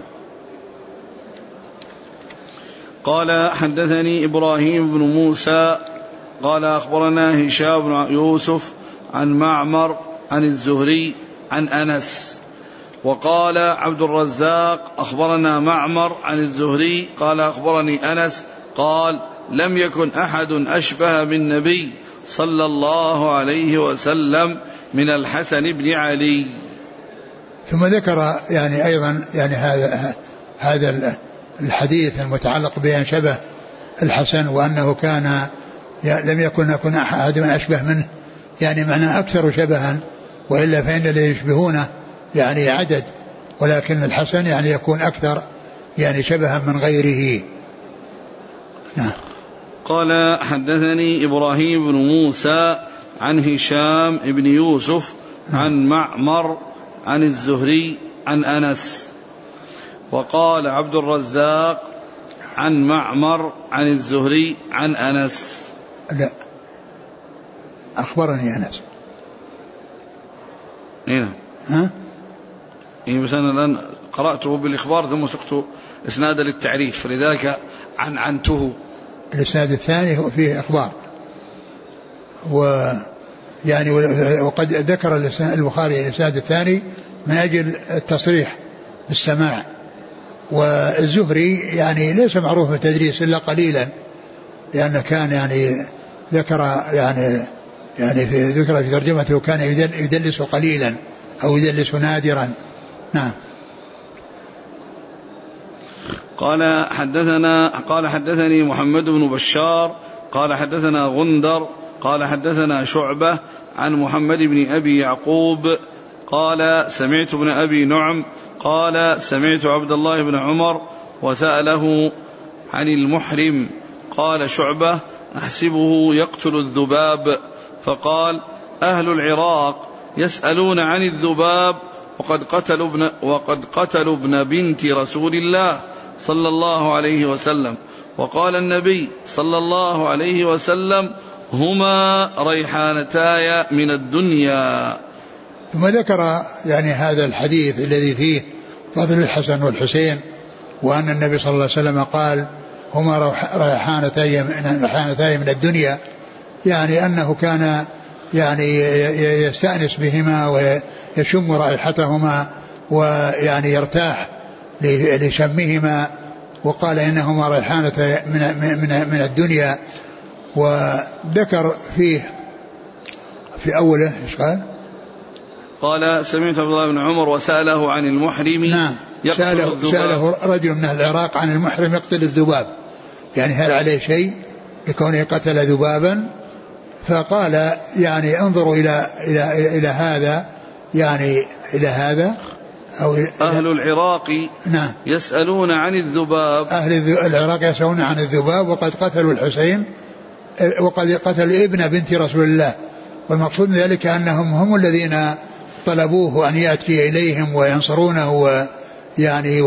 قال حدثني إبراهيم بن موسى قال أخبرنا هشام بن يوسف عن معمر عن الزهري عن أنس. وقال عبد الرزاق أخبرنا معمر عن الزهري قال أخبرني أنس قال لم يكن أحد أشبه بالنبي صلى الله عليه وسلم من الحسن بن علي. ثم ذكر يعني أيضا يعني هذا الحديث المتعلق بأن شبه الحسن وأنه كان لم يكن أحد من أشبه منه يعني معناه أكثر شبها وإلا فإن الذين يشبهونه يعني عدد ولكن الحسن يعني يكون أكثر يعني شبها من غيره. نعم. قال حدثني إبراهيم بن موسى عن هشام بن يوسف عن معمر عن الزهري عن أنس. وقال عبد الرزاق عن معمر عن الزهري عن أنس. لا أخبرني أنس. هنا بس أنا الآن قرأته بالإخبار ثم سقت إسنادا للتعريف فلذلك عنته. الإسناد الثاني فيه إخبار ويعني وقد ذكر البخاري الإسناد الثاني من أجل التصريح بالسماع. والزهري يعني ليس معروف بالتدريس إلا قليلا لأنه كان يعني ذكر في ترجمته كان يدلس قليلا أو يدلس نادرا. نعم. قال حدثني محمد بن بشار قال حدثنا غندر قال حدثنا شعبة عن محمد بن أبي يعقوب قال سمعت ابن أبي نعم قال سمعت عبد الله بن عمر وسأله عن المحرم. قال شعبة أحسبه يقتل الذباب فقال أهل العراق يسألون عن الذباب وقد قتلوا ابن بنت رسول الله صلى الله عليه وسلم. وقال النبي صلى الله عليه وسلم هما ريحانتاي من الدنيا. ثم ذكر يعني هذا الحديث الذي فيه فضل الحسن والحسين وأن النبي صلى الله عليه وسلم قال هما ريحانتاي من الدنيا يعني أنه كان يعني يستأنس بهما ويشم رائحتهما ويعني يرتاح لشمهما. وقال إنهما ريحانتاي من الدنيا. وذكر فيه في أوله إيش قال سمعت عبد الله بن عمر وسأله عن المحرم. نعم. سأله رجل من العراق عن المحرم يقتل الذباب يعني هل عليه شيء لكونه قتل ذبابا. فقال يعني انظروا إلى هذا يعني إلى هذا أو أهل العراق نعم يسألون عن الذباب. أهل العراق يسألون عن الذباب وقد قتلوا الحسين وقد قتلوا ابن بنت رسول الله. والمقصود من ذلك أنهم هم الذين طلبوه أن يأتي إليهم وينصرونه ويعني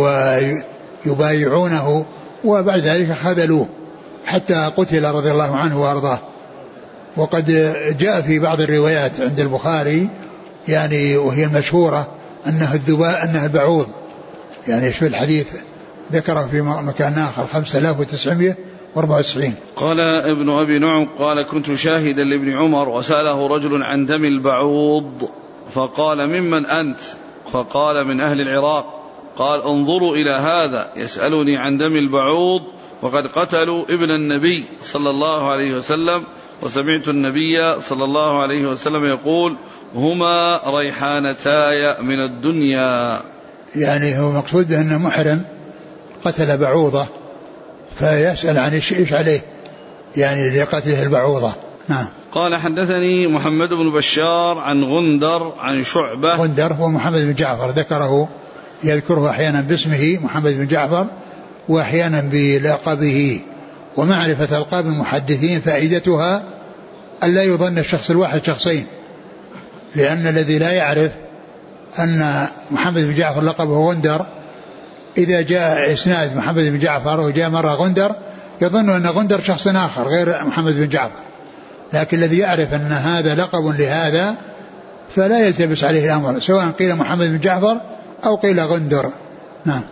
ويبايعونه وبعد ذلك خذلوه حتى قتل رضي الله عنه وأرضاه. وقد جاء في بعض الروايات عند البخاري يعني وهي مشهورة أنه البعوض يعني في الحديث ذكره في مكان آخر 5900 94. قال ابن أبي نعم قال كنت شاهدا لابن عمر وسأله رجل عن دم البعوض فقال ممن أنت؟ فقال من أهل العراق. قال انظروا إلى هذا يسألني عن دم البعوض وقد قتلوا ابن النبي صلى الله عليه وسلم، وسمعت النبي صلى الله عليه وسلم يقول هما ريحانتاي من الدنيا. يعني هو مقصود بأنه محرم قتل بعوضة فيسأل عن إيش عليه يعني لقتله البعوضة. نعم. قال حدثني محمد بن بشار عن غندر عن شعبة. غندر هو محمد بن جعفر، ذكره يذكره أحيانا باسمه محمد بن جعفر وأحيانا بلقبه. ومعرفة ألقاب المحدثين فائدتها ألا يظن الشخص الواحد شخصين، لأن الذي لا يعرف أن محمد بن جعفر لقبه غندر إذا جاء إسناد محمد بن جعفر وجاء مرة غندر يظن أن غندر شخص آخر غير محمد بن جعفر، لكن الذي يعرف أن هذا لقب لهذا فلا يلتبس عليه الأمر سواء قيل محمد بن جعفر أو قيل غندر. نعم.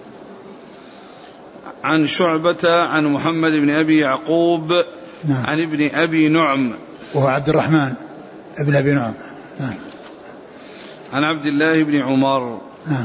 عن شعبة عن محمد بن أبي يعقوب. نعم. عن ابن أبي نعم وهو عبد الرحمن ابن أبي نعم. نعم. عن عبد الله بن عمر. نعم.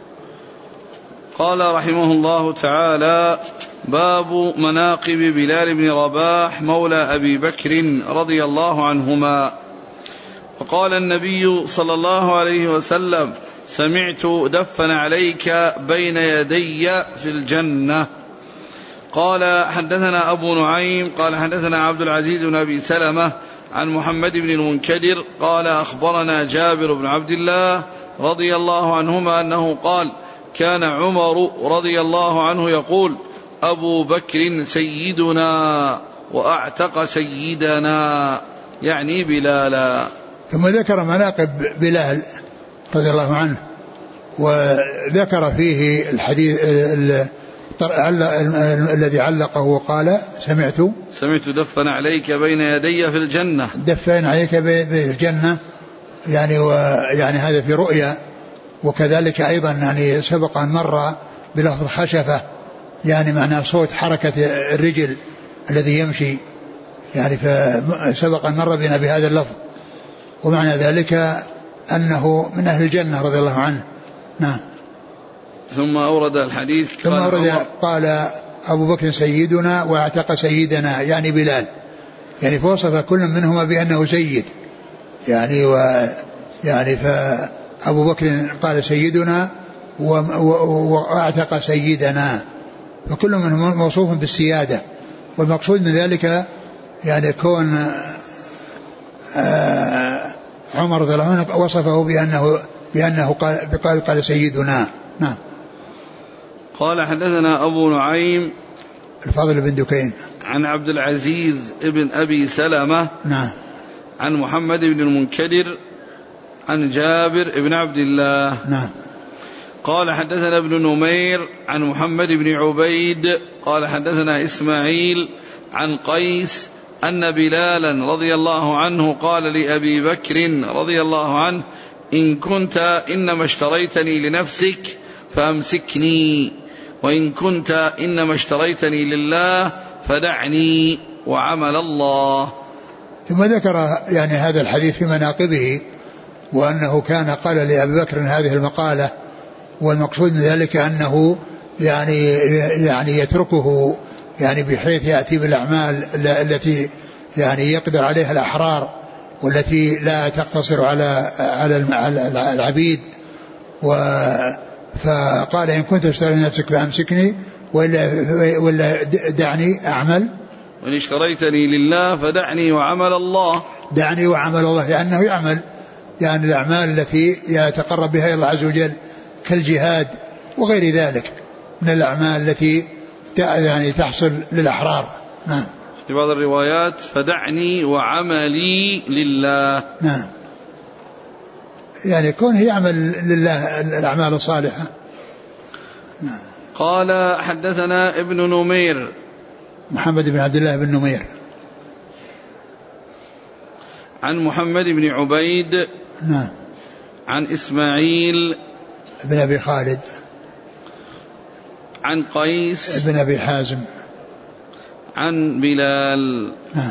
قال رحمه الله تعالى باب مناقب بلال بن رباح مولى أبي بكر رضي الله عنهما. وقال النبي صلى الله عليه وسلم سمعت دفن عليك بين يدي في الجنة. قال حدثنا أبو نعيم قال حدثنا عبد العزيز بن أبي سلمة عن محمد بن المنكدر قال أخبرنا جابر بن عبد الله رضي الله عنهما أنه قال كان عمر رضي الله عنه يقول أبو بكر سيدنا وأعتق سيدنا، يعني بلالا. ثم ذكر مناقب بلال رضي الله عنه وذكر فيه الحديث الذي علقه وقال سمعت دفن عليك بين يدي في الجنة، دفن عليك في الجنة يعني ويعني هذا في رؤيا. وكذلك أيضا يعني سبق أن مر بلفظ خشفة يعني معنى صوت حركة الرجل الذي يمشي يعني فسبق أن مر بنا بهذا اللفظ، ومعنى ذلك أنه من أهل الجنة رضي الله عنه. نعم. ثم أورد الحديث قال أبو بكر سيدنا واعتق سيدنا يعني بلال، يعني فوصف كل منهما بأنه سيد يعني فأبو بكر قال سيدنا واعتق سيدنا، فكل منهم موصوف بالسيادة. والمقصود من ذلك يعني كون عمر رضي الله عنه وصفه بأنه قال سيدنا. نعم. قال حدثنا أبو نعيم الفضل بن دكين عن عبد العزيز ابن أبي سلمة. نعم. عن محمد بن المنكدر عن جابر ابن عبد الله. نعم. قال حدثنا ابن نمير عن محمد بن عبيد قال حدثنا إسماعيل عن قيس أن بلالا رضي الله عنه قال لأبي بكر رضي الله عنه إن كنت إنما اشتريتني لنفسك فأمسكني، وإن كنت إنما اشتريتني لله فدعني وعمل الله. ثم ذكر يعني هذا الحديث في مناقبه وأنه كان قال لأبي بكر هذه المقالة، والمقصود من ذلك أنه يعني يتركه يعني بحيث يأتي بالأعمال التي يعني يقدر عليها الأحرار والتي لا تقتصر على العبيد. فقال إن كنت اشتري نفسك فأمسكني ولا دعني أعمل، وإن اشتريتني لله فدعني وعمل الله. دعني وعمل الله، لأنه يعمل يعني الأعمال التي يتقرب بها الله عز وجل كالجهاد وغير ذلك من الأعمال التي يعني تحصل للأحرار. نعم. في بعض الروايات فدعني وعملي لله. نعم. يعني كونه يعمل لله الأعمال الصالحة. نعم. قال حدثنا ابن نمير محمد بن عبد الله بن نمير عن محمد بن عبيد. نعم. عن إسماعيل بن أبي خالد عن قيس بن أبي حازم عن بلال.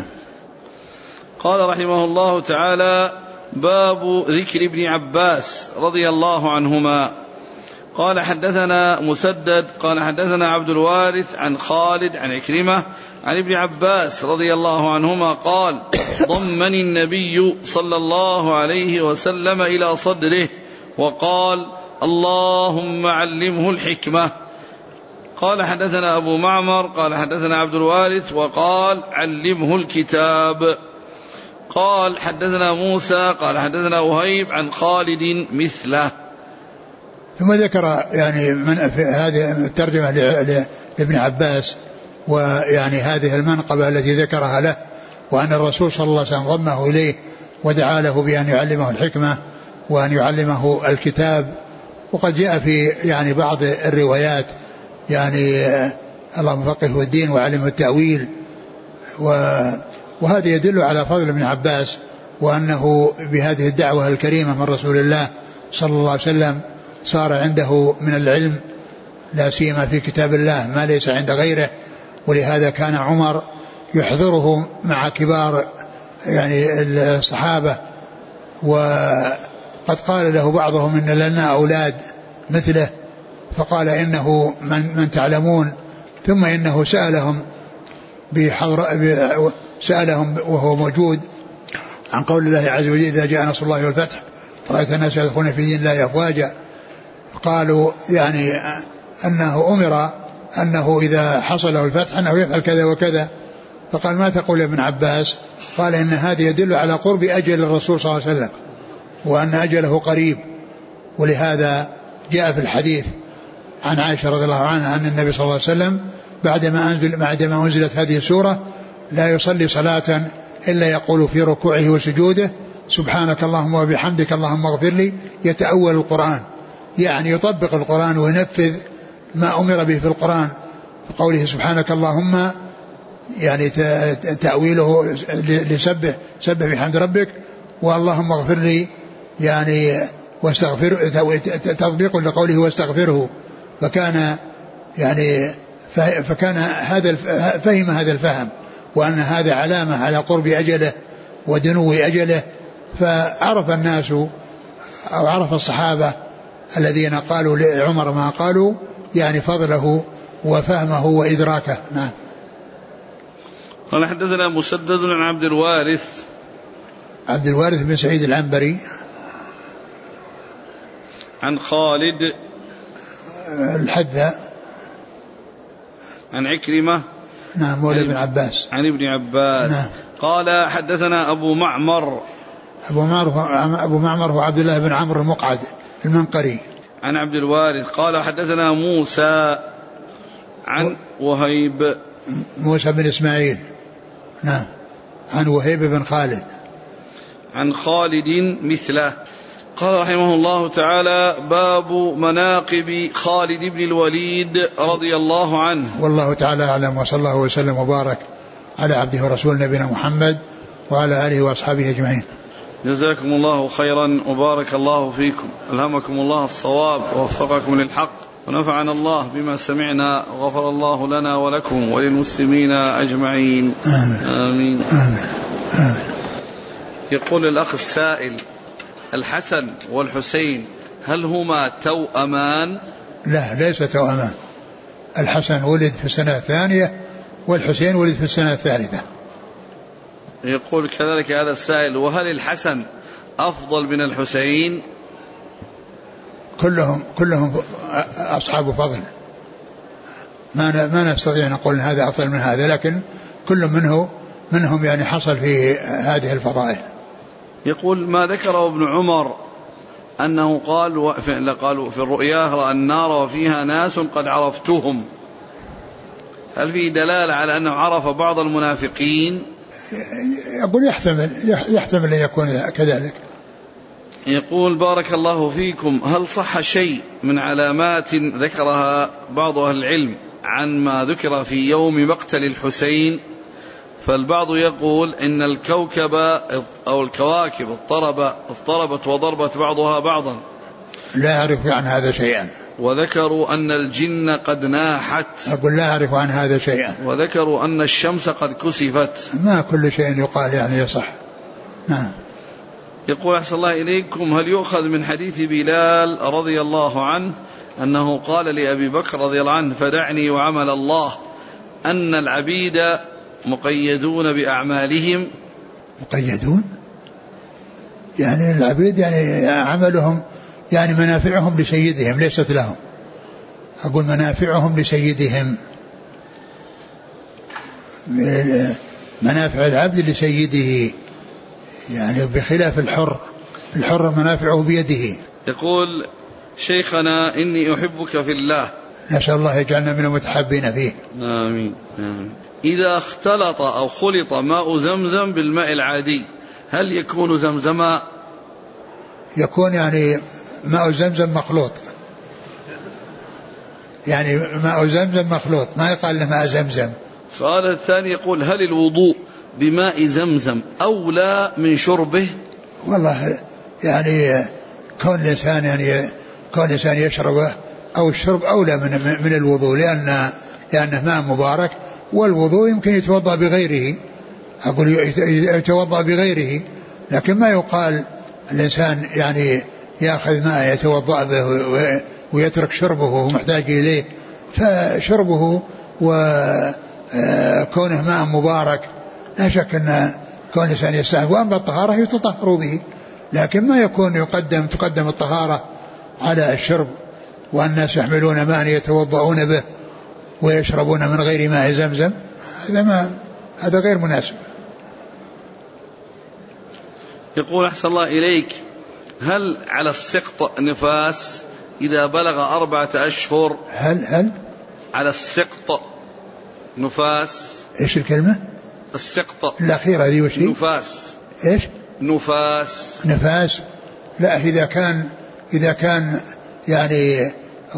قال رحمه الله تعالى: باب ذكر ابن عباس رضي الله عنهما. قال حدثنا مسدد قال حدثنا عبد الوارث عن خالد عن عكرمة عن ابن عباس رضي الله عنهما قال: ضمني النبي صلى الله عليه وسلم إلى صدره وقال: اللهم علمه الحكمة. قال حدثنا أبو معمر قال حدثنا عبد الوارث وقال: علمه الكتاب. قال حدثنا موسى قال حدثنا وهيب عن خالد مثله. ثم ذكر يعني من في هذه الترجمة لابن عباس، ويعني هذه المنقبة التي ذكرها له، وأن الرسول صلى الله عليه وسلم ضمه إليه ودعا له بأن يعلمه الحكمة وأن يعلمه الكتاب. وقد جاء في يعني بعض الروايات يعني اللهم فقهه الدين وعلمه التأويل، وهذا يدل على فضل ابن عباس، وأنه بهذه الدعوة الكريمة من رسول الله صلى الله عليه وسلم صار عنده من العلم لا سيما في كتاب الله ما ليس عند غيره. ولهذا كان عمر يحضره مع كبار يعني الصحابة، وقد قال له بعضهم إن لنا أولاد مثله، فقال إنه من تعلمون، ثم إنه سألهم وهو موجود عن قول الله عز وجل: إذا جاء نصر الله والفتح رأيت الناس يدخلون في دين الله أفواجا. قالوا يعني أنه أمر أنه إذا حصل له الفتح أنه يفعل كذا وكذا. فقال: ما تقول يا ابن عباس؟ قال: إن هذا يدل على قرب أجل الرسول صلى الله عليه وسلم وأن أجله قريب. ولهذا جاء في الحديث عن عائشة رضي الله عنها أن النبي صلى الله عليه وسلم بعدما أنزلت هذه السورة لا يصلي صلاة إلا يقول في ركوعه وسجوده: سبحانك اللهم وبحمدك اللهم اغفر لي. يتأول القرآن، يعني يطبق القرآن وينفذ ما أمر به في القرآن. قوله سبحانك اللهم يعني تأويله سبح بحمد ربك، واللهم اغفر لي يعني واستغفر، تطبيق لقوله واستغفره. فكان هذا فهم هذا الفهم، وأن هذا علامة على قرب أجله ودنو أجله. فعرف الناس أو عرف الصحابة الذين قالوا لعمر ما قالوا يعني فضله وفهمه وإدراكه. نعم. قال حدثنا مسدد عن عبد الوارث بن سعيد العنبري عن خالد الحذاء عن عكرمة نعم مولى ابن عباس عن ابن عباس. نعم. قال حدثنا أبو معمر هو عبد الله بن عمرو المقعد المنقري عن عبد الوارث قال حدثنا موسى عن وهيب موسى بن إسماعيل نعم عن وهيب بن خالد عن خالد مثله. قال رحمه الله تعالى: باب مناقب خالد بن الوليد رضي الله عنه. والله تعالى أعلم، وصلى الله وسلم وبارك على عبده ورسول نبينا محمد وعلى آله وأصحابه أجمعين. جزاكم الله خيرا وبارك الله فيكم، ألهمكم الله الصواب ووفقكم للحق، ونفعنا الله بما سمعنا، وغفر الله لنا ولكم وللمسلمين أجمعين. آمين. آمين. آمين. آمين. يقول الأخ السائل: الحسن والحسين هل هما توأمان؟ لا، ليس توأمان. الحسن ولد في السنة الثانية والحسين ولد في السنة الثالثة. يقول كذلك هذا السائل: وهل الحسن أفضل من الحسين؟ كلهم أصحاب فضل، ما نستطيع نقول إن هذا أفضل من هذا، لكن كل منهم يعني حصل في هذه الفضائل. يقول: ما ذكره ابن عمر أنه قالوا في الرؤيا رأى النار وفيها ناس قد عرفتهم، هل فيه دلالة على أنه عرف بعض المنافقين؟ يقول يحتمل أن يكون كذلك. يقول: بارك الله فيكم، هل صح شيء من علامات ذكرها بعض أهل العلم عن ما ذكر في يوم مقتل الحسين؟ فالبعض يقول إن الكوكب أو الكواكب اضطربت وضربت بعضها بعضا. لا أعرف عن هذا شيئا. وذكروا أن الجن قد ناحت. أقول لا أعرف عن هذا شيئا. وذكروا أن الشمس قد كسفت. ما كل شيء يقال يعني يصح. نعم. يقول أحسن الله إليكم: هل يؤخذ من حديث بلال رضي الله عنه أنه قال لأبي بكر رضي الله عنه: فدعني وعمل الله، أن العبيد مقيدون بأعمالهم؟ مقيدون يعني العبيد يعني عملهم يعني منافعهم لسيدهم ليست لهم. أقول منافعهم لسيدهم، منافع العبد لسيده يعني بخلاف الحر منافعه بيده. يقول شيخنا: إني أحبك في الله. نسأل الله يجعلنا من المتحابين فيه. آمين. إذا اختلط أو خلط ماء زمزم بالماء العادي هل يكون زمزما؟ يكون يعني ماء زمزم مخلوط، يعني ماء زمزم مخلوط، ما يقال له ماء زمزم. السؤال الثاني يقول: هل الوضوء بماء زمزم أولى من شربه؟ والله يعني كون الإنسان يشربه أو الشرب أولى من الوضوء، لأنه ماء مبارك، والوضوء يمكن يتوضأ بغيره. أقول يتوضأ بغيره، لكن ما يقال الإنسان يعني يأخذ ماء يتوضأ به ويترك شربه وهو محتاج إليه. فشربه وكونه ماء مبارك لا شك أن كون الإنسان يستحب. وأما الطهارة يتطهر به، لكن ما يكون تقدم الطهارة على الشرب، والناس يحملون ماء يتوضؤون به ويشربون من غير ماء زمزم، هذا غير مناسب. يقول أحسن الله إليك: هل على السقط نفاس إذا بلغ 4 أشهر؟ هل على السقط نفاس؟ إيش الكلمة؟ السقط الأخيرة هذه وش هي؟ نفاس. إيش؟ نفاس. لا، إذا كان يعني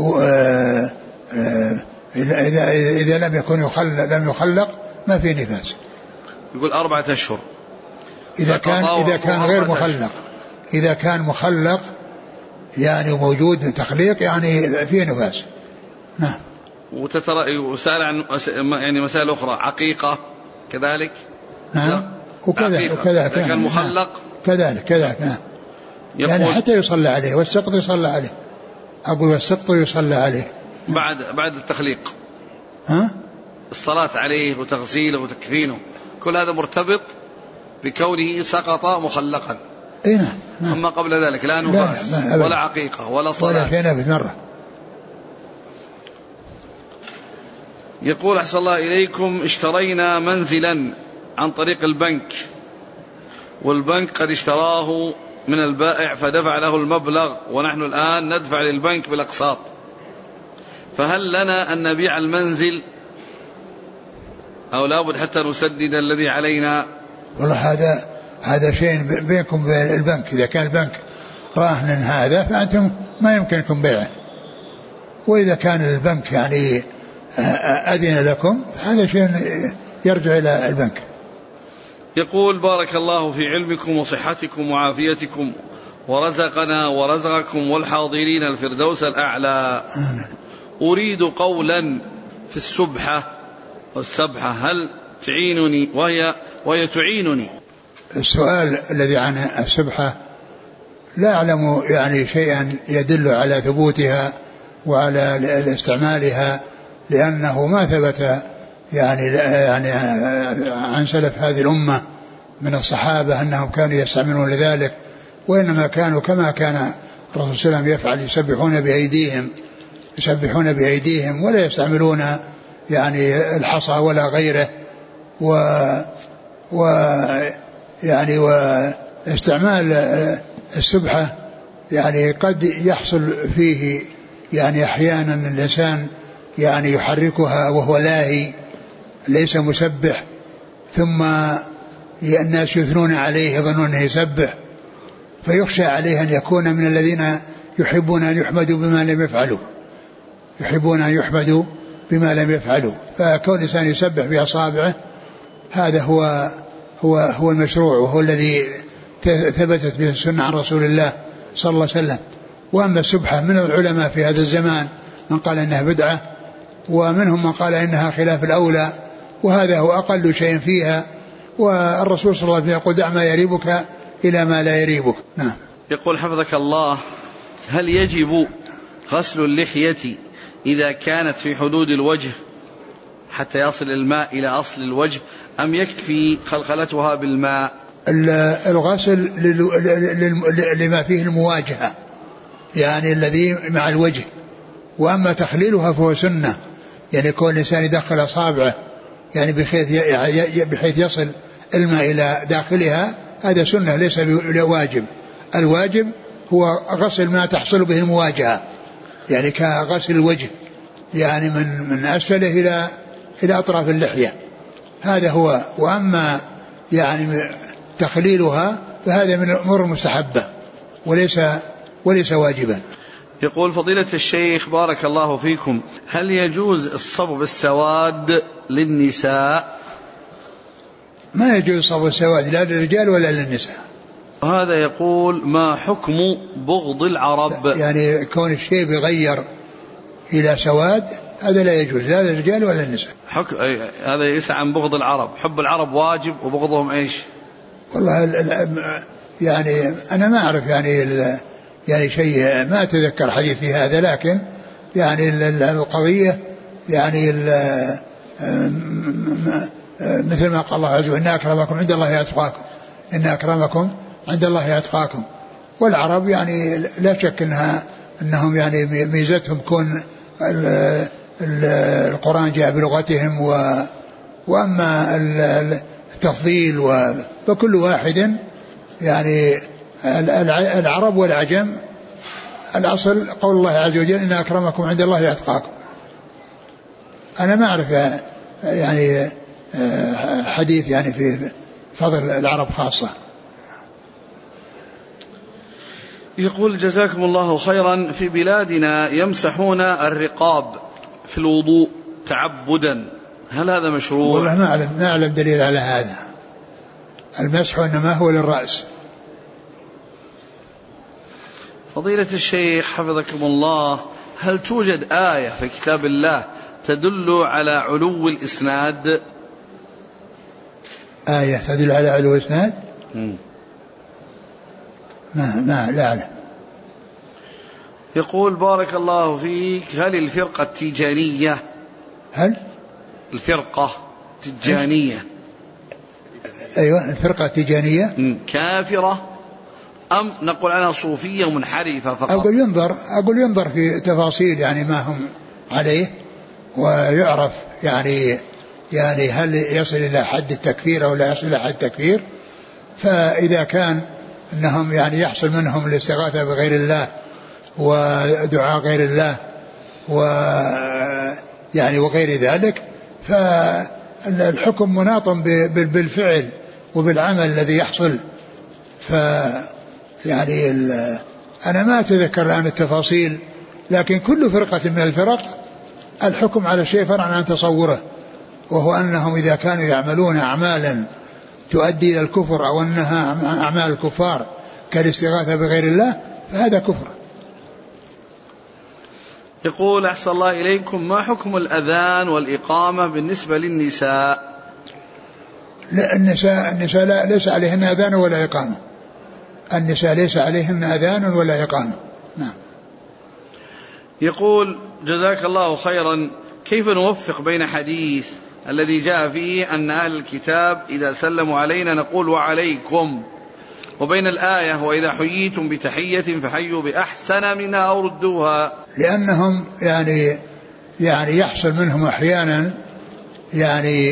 إذا لم يخلق ما في نفاس. يقول 4 أشهر. إذا كان غير مخلق، إذا كان مخلق يعني موجود تخليق يعني في نفاس. نعم. وسأل عن يعني مسائل أخرى، عقيقة كذلك. نعم. وكذا كان مخلق كذلك. نعم. يعني حتى يصلى عليه، والسقط يصلى عليه. أقول والسقط يصلى عليه بعد التخليق. ها؟ الصلاة عليه وتغسيله وتكفينه كل هذا مرتبط بكونه سقط مخلقا. نعم. أما قبل ذلك لا نفاس ولا عقيقة ولا صلاة ولا شيء مرة. يقول أحسن الله إليكم: اشترينا منزلا عن طريق البنك، والبنك قد اشتراه من البائع فدفع له المبلغ، ونحن الآن ندفع للبنك بالأقساط، فهل لنا أن نبيع المنزل أو لابد حتى نسدد الذي علينا؟ والله هذا شيء بينكم وبين البنك. إذا كان البنك راهن هذا فأنتم ما يمكنكم بيعه، وإذا كان البنك يعني أذن لكم هذا شيء يرجع إلى البنك. يقول: بارك الله في علمكم وصحتكم وعافيتكم، ورزقنا ورزقكم والحاضرين الفردوس الأعلى. أريد قولا في السبحة والسبحة، هل تعينني وهي تعينني؟ السؤال الذي عن السبحة لا أعلم يعني شيئا يدل على ثبوتها وعلى استعمالها، لأنه ما ثبت يعني عن سلف هذه الأمة من الصحابة أنهم كانوا يستعملون لذلك، وإنما كانوا كما كان الرسول صلى الله عليه وسلم يفعل، يسبحون بأيديهم ولا يستعملون يعني الحصى ولا غيره. يعني واستعمال السبحة يعني قد يحصل فيه يعني أحيانا الإنسان يعني يحركها وهو لاهي ليس مسبح، ثم الناس يثنون عليه يظنون أنه يسبح، فيخشى عليه أن يكون من الذين يحبون أن يحمدوا بما لم يفعلوا فكون الإنسان يسبح بأصابعه هذا هو المشروع، وهو الذي ثبتت به السنة عن رسول الله صلى الله عليه وسلم. وأما السبحة من العلماء في هذا الزمان من قال إنها بدعة، ومنهم من قال إنها خلاف الأولى، وهذا هو أقل شيء فيها. والرسول صلى الله عليه وسلم يقول دع ما يريبك إلى ما لا يريبك. نعم. يقول حفظك الله: هل يجب غسل اللحية إذا كانت في حدود الوجه حتى يصل الماء إلى أصل الوجه، أم يكفي خلخلتها بالماء؟ الغسل لما فيه المواجهة، يعني الذي مع الوجه. وأما تخليلها فهو سنة، يعني كل إنسان يدخل أصابعه يعني بحيث يصل الماء إلى داخلها، هذا سنة ليس بواجب. الواجب هو غسل ما تحصل به المواجهة، يعني كغسل الوجه، يعني من أسفله إلى أطراف اللحية، هذا هو. وأما يعني تخليلها فهذا من الأمور المستحبة وليس واجبا. يقول فضيلة الشيخ بارك الله فيكم: هل يجوز الصبغ بالسواد للنساء؟ ما يجوز صبغ السواد لا للرجال ولا للنساء. هذا يقول: ما حكم بغض العرب؟ يعني كون الشيء بيغير إلى سواد هذا لا يجوز لا للرجال ولا للنساء. هذا يسعى عن بغض العرب. حب العرب واجب وبغضهم ايش؟ والله يعني أنا ما أعرف يعني شيء، ما أتذكر حديث في هذا، لكن يعني القضية يعني مثل ما قال الله عز وجل: إن أكرمكم عند الله أتقاكم، إن أكرمكم عند الله أتقاكم. والعرب يعني لا شك أنهم يعني ميزتهم كون القرآن جاء بلغتهم، وأما التفضيل فكل واحد يعني العرب والعجم الأصل قول الله عز وجل: إن أكرمكم عند الله أتقاكم. أنا ما أعرف يعني حديث يعني في فضل العرب خاصة. يقول جزاكم الله خيرا: في بلادنا يمسحون الرقاب في الوضوء تعبدا، هل هذا مشروع؟ والله ما أعلم دليل على هذا. المسح إنما هو للرأس. فضيلة الشيخ حفظكم الله: هل توجد آية في كتاب الله تدل على علو الإسناد؟ آية تدل على علو الإسناد؟ لا أعلم. يقول بارك الله فيك: هل الفرقة التيجانية أيوة الفرقة التيجانية كافرة أم نقول عنها صوفية منحرفة فقط؟ أقول ينظر في تفاصيل يعني ما هم عليه، ويعرف يعني هل يصل إلى حد التكفير أو لا يصل إلى حد التكفير. فإذا كان أنهم يعني يحصل منهم الاستغاثة بغير الله ودعاء غير الله يعني وغير ذلك، فالحكم مناط بالفعل وبالعمل الذي يحصل. يعني أنا ما أتذكر الآن التفاصيل، لكن كل فرقة من الفرق الحكم على شيء فرع عن تصوره، وهو أنهم إذا كانوا يعملون أعمالا تؤدي إلى الكفر أو أنها أعمال الكفار كالاستغاثة بغير الله فهذا كفر. يقول أحسن الله إليكم: ما حكم الأذان والإقامة بالنسبة للنساء؟ لا النساء ليس عليهن أذان ولا إقامة. النساء ليس عليهن أذان ولا إقامة. نعم. يقول جزاك الله خيرا: كيف نوفق بين حديث الذي جاء فيه أن أهل الكتاب إذا سلموا علينا نقول وعليكم، وبين الآية وإذا حييتم بتحية فحيوا بأحسن منها أو ردوها؟ لأنهم يعني يحصل منهم أحيانا يعني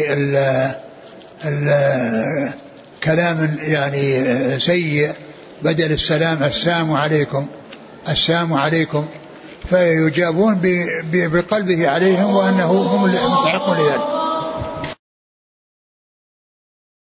كلام يعني سيء بدل السلام السلام عليكم فيجابون بقلبه عليهم وأنه هم المستحقون لذلك.